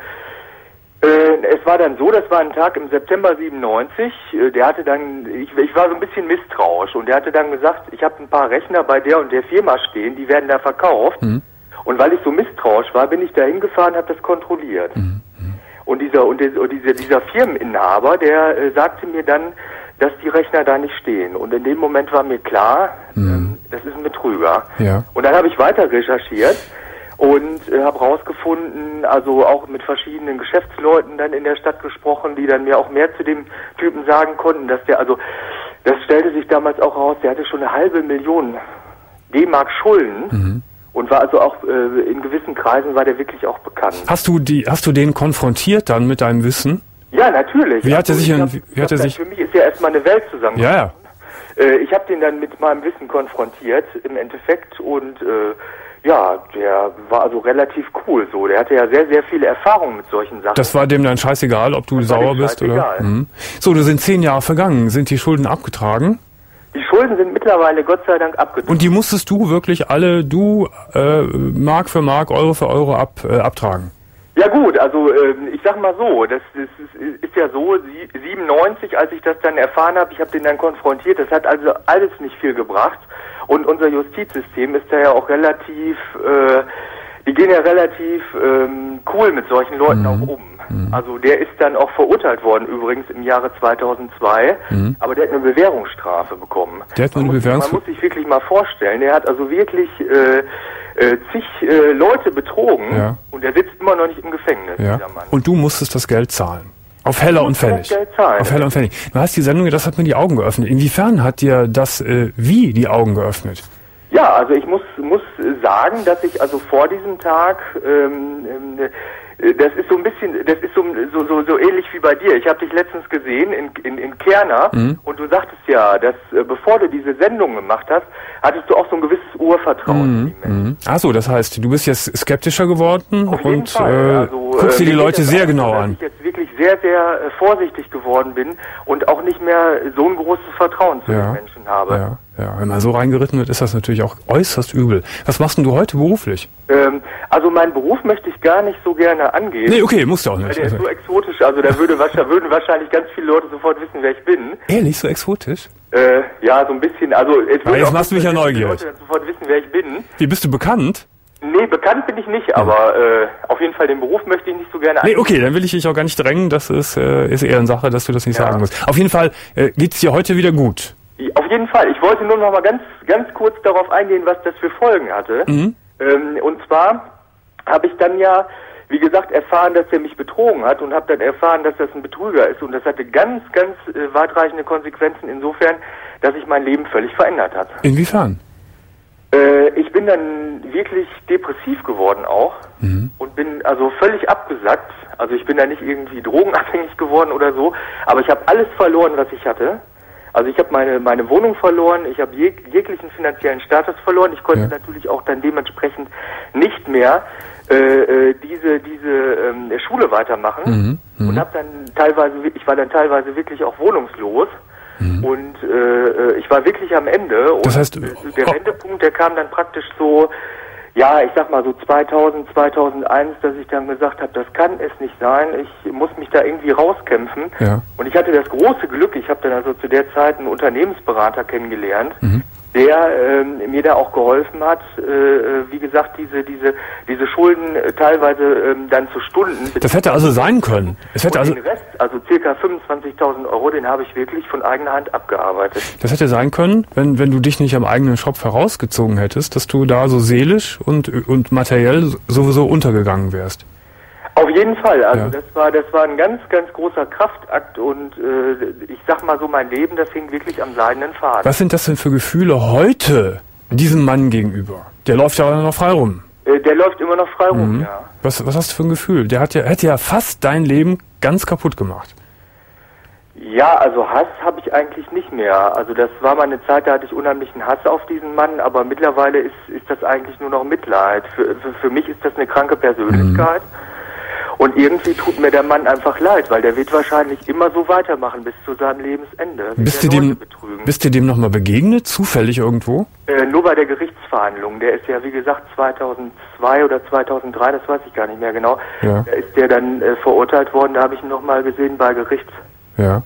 S9: äh, es war dann so. Das war ein Tag im September siebenundneunzig. Äh, der hatte dann, ich, ich war so ein bisschen misstrauisch, und der hatte dann gesagt, ich habe ein paar Rechner bei der und der Firma stehen, die werden da verkauft.
S2: Mhm.
S9: Und weil ich so misstrauisch war, bin ich da hingefahren, habe das kontrolliert.
S2: Mhm.
S9: Und dieser und, der, und dieser, dieser Firmeninhaber, der äh, sagte mir dann, dass die Rechner da nicht stehen. Und in dem Moment war mir klar, ähm, das ist ein Betrüger.
S2: Ja.
S9: Und dann habe ich weiter recherchiert und äh, habe rausgefunden, also auch mit verschiedenen Geschäftsleuten dann in der Stadt gesprochen, die dann mir auch mehr zu dem Typen sagen konnten, dass der, also das stellte sich damals auch raus, der hatte schon eine halbe Million D-Mark Schulden.
S2: Mhm.
S9: Und war also auch, äh, in gewissen Kreisen war der wirklich auch bekannt.
S2: Hast du die, hast du den konfrontiert dann mit deinem Wissen?
S9: Ja, natürlich.
S2: Wie hat er sich
S9: ich
S2: in-
S9: hab-
S2: wie
S9: ich
S2: hat er
S9: hab
S2: sich-
S9: dann, für mich ist ja erstmal eine Welt zusammengekommen.
S2: Ja, ja.
S9: Äh, ich habe den dann mit meinem Wissen konfrontiert im Endeffekt, und äh, ja, der war also relativ cool so. Der hatte ja sehr, sehr viele Erfahrungen mit solchen Sachen.
S2: Das war dem dann scheißegal, ob du
S9: Das war
S2: sauer
S9: dem
S2: bist oder?
S9: scheißegal.
S2: Mhm. So, du sind zehn Jahre vergangen. Sind die Schulden abgetragen?
S9: Die Schulden sind mittlerweile Gott sei Dank abgezogen.
S2: Und die musstest du wirklich alle, du äh, Mark für Mark, Euro für Euro ab, äh, abtragen?
S9: Ja gut, also ähm, ich sag mal so, das, das ist, ist ja so, sie- siebenundneunzig, als ich das dann erfahren habe, ich habe den dann konfrontiert, das hat also alles nicht viel gebracht, und unser Justizsystem ist da ja auch relativ, äh, die gehen ja relativ ähm, cool mit solchen Leuten
S2: Mhm.
S9: auch um. Also der ist dann auch verurteilt worden übrigens im Jahre zweitausendzwei,
S2: Mhm.
S9: aber der hat eine Bewährungsstrafe bekommen.
S2: Der hat nur
S9: Man
S2: eine
S9: muss, man
S2: Bewährungsstrafe?
S9: muss sich wirklich mal vorstellen, der hat also wirklich äh, äh, zig äh, Leute betrogen,
S2: Ja.
S9: und der sitzt immer noch nicht im Gefängnis,
S2: Ja.
S9: dieser Mann.
S2: Und du musstest das Geld zahlen. Auf Heller und
S9: musste
S2: Pfennig.
S9: das Geld zahlen.
S2: Auf Heller und Pfennig. Du hast die Sendung, das hat mir die Augen geöffnet. Inwiefern hat dir das äh, wie die Augen geöffnet?
S9: Ja, also ich muss muss sagen, dass ich also vor diesem Tag ähm, ähm, Das ist so ein bisschen, das ist so, so, so, so ähnlich wie bei dir. Ich habe dich letztens gesehen in, in, in Kerner mhm. und du sagtest ja, dass äh, bevor du diese Sendung gemacht hast, hattest du auch so ein gewisses Urvertrauen
S2: mhm.
S9: in die Menschen.
S2: Mhm. Ach so, das heißt, du bist jetzt skeptischer geworden
S9: Auf jeden
S2: und
S9: Fall.
S2: Äh,
S9: also,
S2: guckst dir die Leute sehr
S9: auch,
S2: genau
S9: dass
S2: an.
S9: Ich jetzt wirklich sehr, sehr äh, vorsichtig geworden bin und auch nicht mehr so ein großes Vertrauen zu
S2: ja.
S9: den Menschen habe.
S2: Ja. Ja, wenn man so reingeritten wird, ist das natürlich auch äußerst übel. Was machst denn du heute beruflich?
S9: Ähm, also meinen Beruf möchte ich gar nicht so gerne angehen.
S2: Nee, okay, musst du auch nicht.
S9: Der ist so exotisch, also da würde, würden wahrscheinlich ganz viele Leute sofort wissen, wer ich bin.
S2: Ehrlich, so exotisch?
S9: Äh, ja, so ein bisschen, also... Es
S2: Na, jetzt machst du mich ja neugierig.
S9: Leute dann sofort wissen, wer ich bin.
S2: Wie, bist du bekannt?
S9: Nee, bekannt bin ich nicht, ja. aber äh, auf jeden Fall den Beruf möchte ich nicht so gerne angehen.
S2: Nee, okay, dann will ich dich auch gar nicht drängen, das ist, äh, ist eher eine Sache, dass du das nicht ja. sagen musst. Auf jeden Fall äh, geht's dir heute wieder gut.
S9: Auf jeden Fall. Ich wollte nur noch mal ganz, ganz kurz darauf eingehen, was das für Folgen hatte. Mhm. Ähm, und zwar habe ich dann ja, wie gesagt, erfahren, dass er mich betrogen hat und habe dann erfahren, dass das ein Betrüger ist. Und das hatte ganz, ganz äh, weitreichende Konsequenzen insofern, dass sich mein Leben völlig verändert hat.
S2: Inwiefern?
S9: Äh, ich bin dann wirklich depressiv geworden auch mhm. und bin also völlig abgesackt. Also ich bin da nicht irgendwie drogenabhängig geworden oder so, aber ich habe alles verloren, was ich hatte. Also ich habe meine meine Wohnung verloren, ich habe jeg jeglichen finanziellen Status verloren. Ich konnte ja. natürlich auch dann dementsprechend nicht mehr äh, äh, diese diese ähm, Schule weitermachen mhm. und habe dann teilweise ich war dann teilweise wirklich auch wohnungslos mhm. und äh, ich war wirklich am Ende. Und
S2: das heißt,
S9: der Wendepunkt, der kam dann praktisch so. Ja, ich sag mal so zweitausend, zweitausendeins, dass ich dann gesagt habe, das kann es nicht sein, ich muss mich da irgendwie rauskämpfen. Ja. Und ich hatte das große Glück, ich habe dann also zu der Zeit einen Unternehmensberater kennengelernt, mhm. der ähm, mir da auch geholfen hat, äh, wie gesagt, diese diese diese Schulden äh, teilweise ähm, dann zu Stunden.
S2: Das hätte also sein können. Es hätte
S9: und
S2: also
S9: den Rest, also circa fünfundzwanzigtausend Euro, den habe ich wirklich von eigener Hand abgearbeitet.
S2: Das hätte sein können, wenn wenn du dich nicht am eigenen Schopf herausgezogen hättest, dass du da so seelisch und und materiell sowieso untergegangen wärst.
S9: Auf jeden Fall, also
S2: ja.
S9: das war das war ein ganz, ganz großer Kraftakt und äh, ich sag mal so, mein Leben, das hing wirklich am seidenen Faden.
S2: Was sind das denn für Gefühle heute diesem Mann gegenüber? Der läuft ja noch frei rum.
S9: Äh, der läuft immer noch frei rum,
S2: mhm.
S9: ja.
S2: Was, was hast du für ein Gefühl? Der hat ja, hätte ja fast dein Leben ganz kaputt gemacht.
S9: Ja, also Hass habe ich eigentlich nicht mehr. Also das war mal eine Zeit, da hatte ich unheimlichen Hass auf diesen Mann, aber mittlerweile ist ist das eigentlich nur noch Mitleid. Für, für, für mich ist das eine kranke Persönlichkeit. Mhm. Und irgendwie tut mir der Mann einfach leid, weil der wird wahrscheinlich immer so weitermachen bis zu seinem Lebensende.
S2: Bist du dem, bist du dem nochmal begegnet, zufällig irgendwo?
S9: Äh, nur bei der Gerichtsverhandlung. Der ist ja, wie gesagt, zweitausendzwei oder zweitausenddrei, das weiß ich gar nicht mehr genau. Ja. Da ist der dann äh, verurteilt worden, da habe ich ihn nochmal gesehen bei Gericht.
S2: Ja.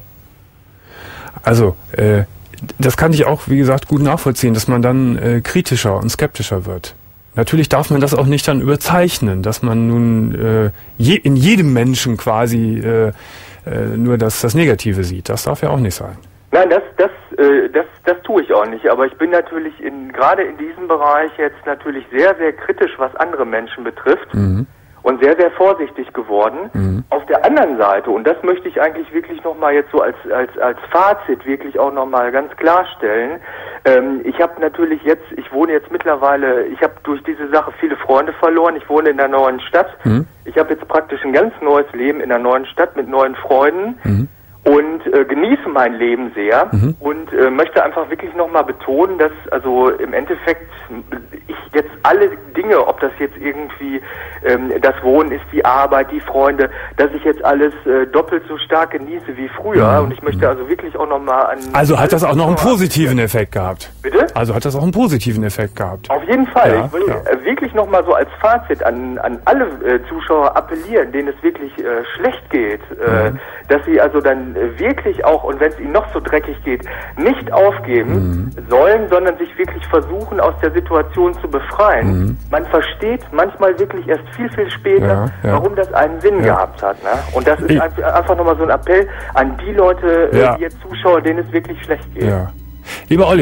S2: Also, äh, das kann ich auch, wie gesagt, gut nachvollziehen, dass man dann äh, kritischer und skeptischer wird. Natürlich darf man das auch nicht dann überzeichnen, dass man nun äh, je, in jedem Menschen quasi äh, äh, nur das, das Negative sieht. Das darf ja auch nicht sein.
S9: Nein, das, das, äh, das, das tue ich auch nicht. Aber ich bin natürlich in, gerade in diesem Bereich jetzt natürlich sehr, sehr kritisch, was andere Menschen betrifft. Mhm. Und sehr, sehr vorsichtig geworden. Mhm. Auf der anderen Seite, und das möchte ich eigentlich wirklich nochmal jetzt so als, als, als Fazit wirklich auch nochmal ganz klarstellen, ähm, ich habe natürlich jetzt, ich wohne jetzt mittlerweile, ich habe durch diese Sache viele Freunde verloren, ich wohne in einer neuen Stadt, mhm. ich habe jetzt praktisch ein ganz neues Leben in einer neuen Stadt mit neuen Freunden. Mhm. Und äh, genieße mein Leben sehr mhm. und äh, möchte einfach wirklich nochmal betonen, dass also im Endeffekt ich jetzt alle Dinge, ob das jetzt irgendwie ähm, das Wohnen ist, die Arbeit, die Freunde, dass ich jetzt alles äh, doppelt so stark genieße wie früher. Mhm. Und ich möchte also wirklich auch nochmal an...
S2: Also hat das auch noch einen positiven Effekt gehabt?
S9: Bitte?
S2: Also hat das auch einen positiven Effekt gehabt?
S9: Auf jeden Fall.
S2: Ja,
S9: ich will
S2: ja.
S9: äh, wirklich nochmal so als Fazit an, an alle äh, Zuschauer appellieren, denen es wirklich äh, schlecht geht, äh, mhm. dass sie also dann wirklich auch, und wenn es ihnen noch so dreckig geht, nicht aufgeben mhm. sollen, sondern sich wirklich versuchen, aus der Situation zu befreien. Mhm. Man versteht manchmal wirklich erst viel, viel später, ja, ja. warum das einen Sinn ja. gehabt hat. Ne? Und das ist ich einfach nochmal so ein Appell an die Leute, ja. die jetzt zuschauen, denen es wirklich schlecht geht.
S2: Ja. Lieber Olli,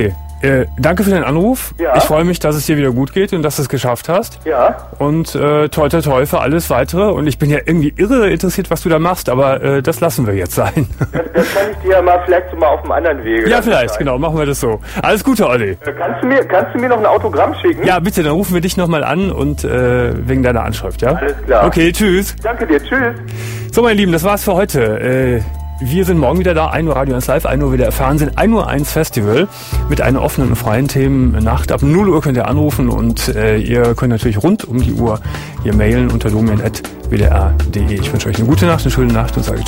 S2: Äh, danke für den Anruf.
S9: Ja.
S2: Ich freue mich, dass es dir wieder gut geht und dass du es geschafft hast.
S9: Ja.
S2: Und äh, toi toi toi für alles Weitere. Und ich bin ja irgendwie irre interessiert, was du da machst, aber äh, das lassen wir jetzt sein.
S9: Das, das kann ich dir ja mal vielleicht so mal auf einem anderen Wege.
S2: Ja, vielleicht, sein. Genau, machen wir das so. Alles Gute, Olli.
S9: Äh, kannst du mir, kannst du mir noch ein Autogramm schicken?
S2: Ja, bitte, dann rufen wir dich nochmal an und äh, wegen deiner Anschrift, ja?
S9: Alles klar.
S2: Okay, tschüss.
S9: Danke dir, tschüss.
S2: So, meine Lieben, das war's für heute. Äh, Wir sind morgen wieder da, ein Uhr Radio eins Live, ein Uhr wieder Fernsehen, ein Uhr eins Festival mit einer offenen und freien Themennacht. Ab null Uhr könnt ihr anrufen und äh, ihr könnt natürlich rund um die Uhr hier mailen unter domian punkt w d r punkt d e. Ich wünsche euch eine gute Nacht, eine schöne Nacht und sage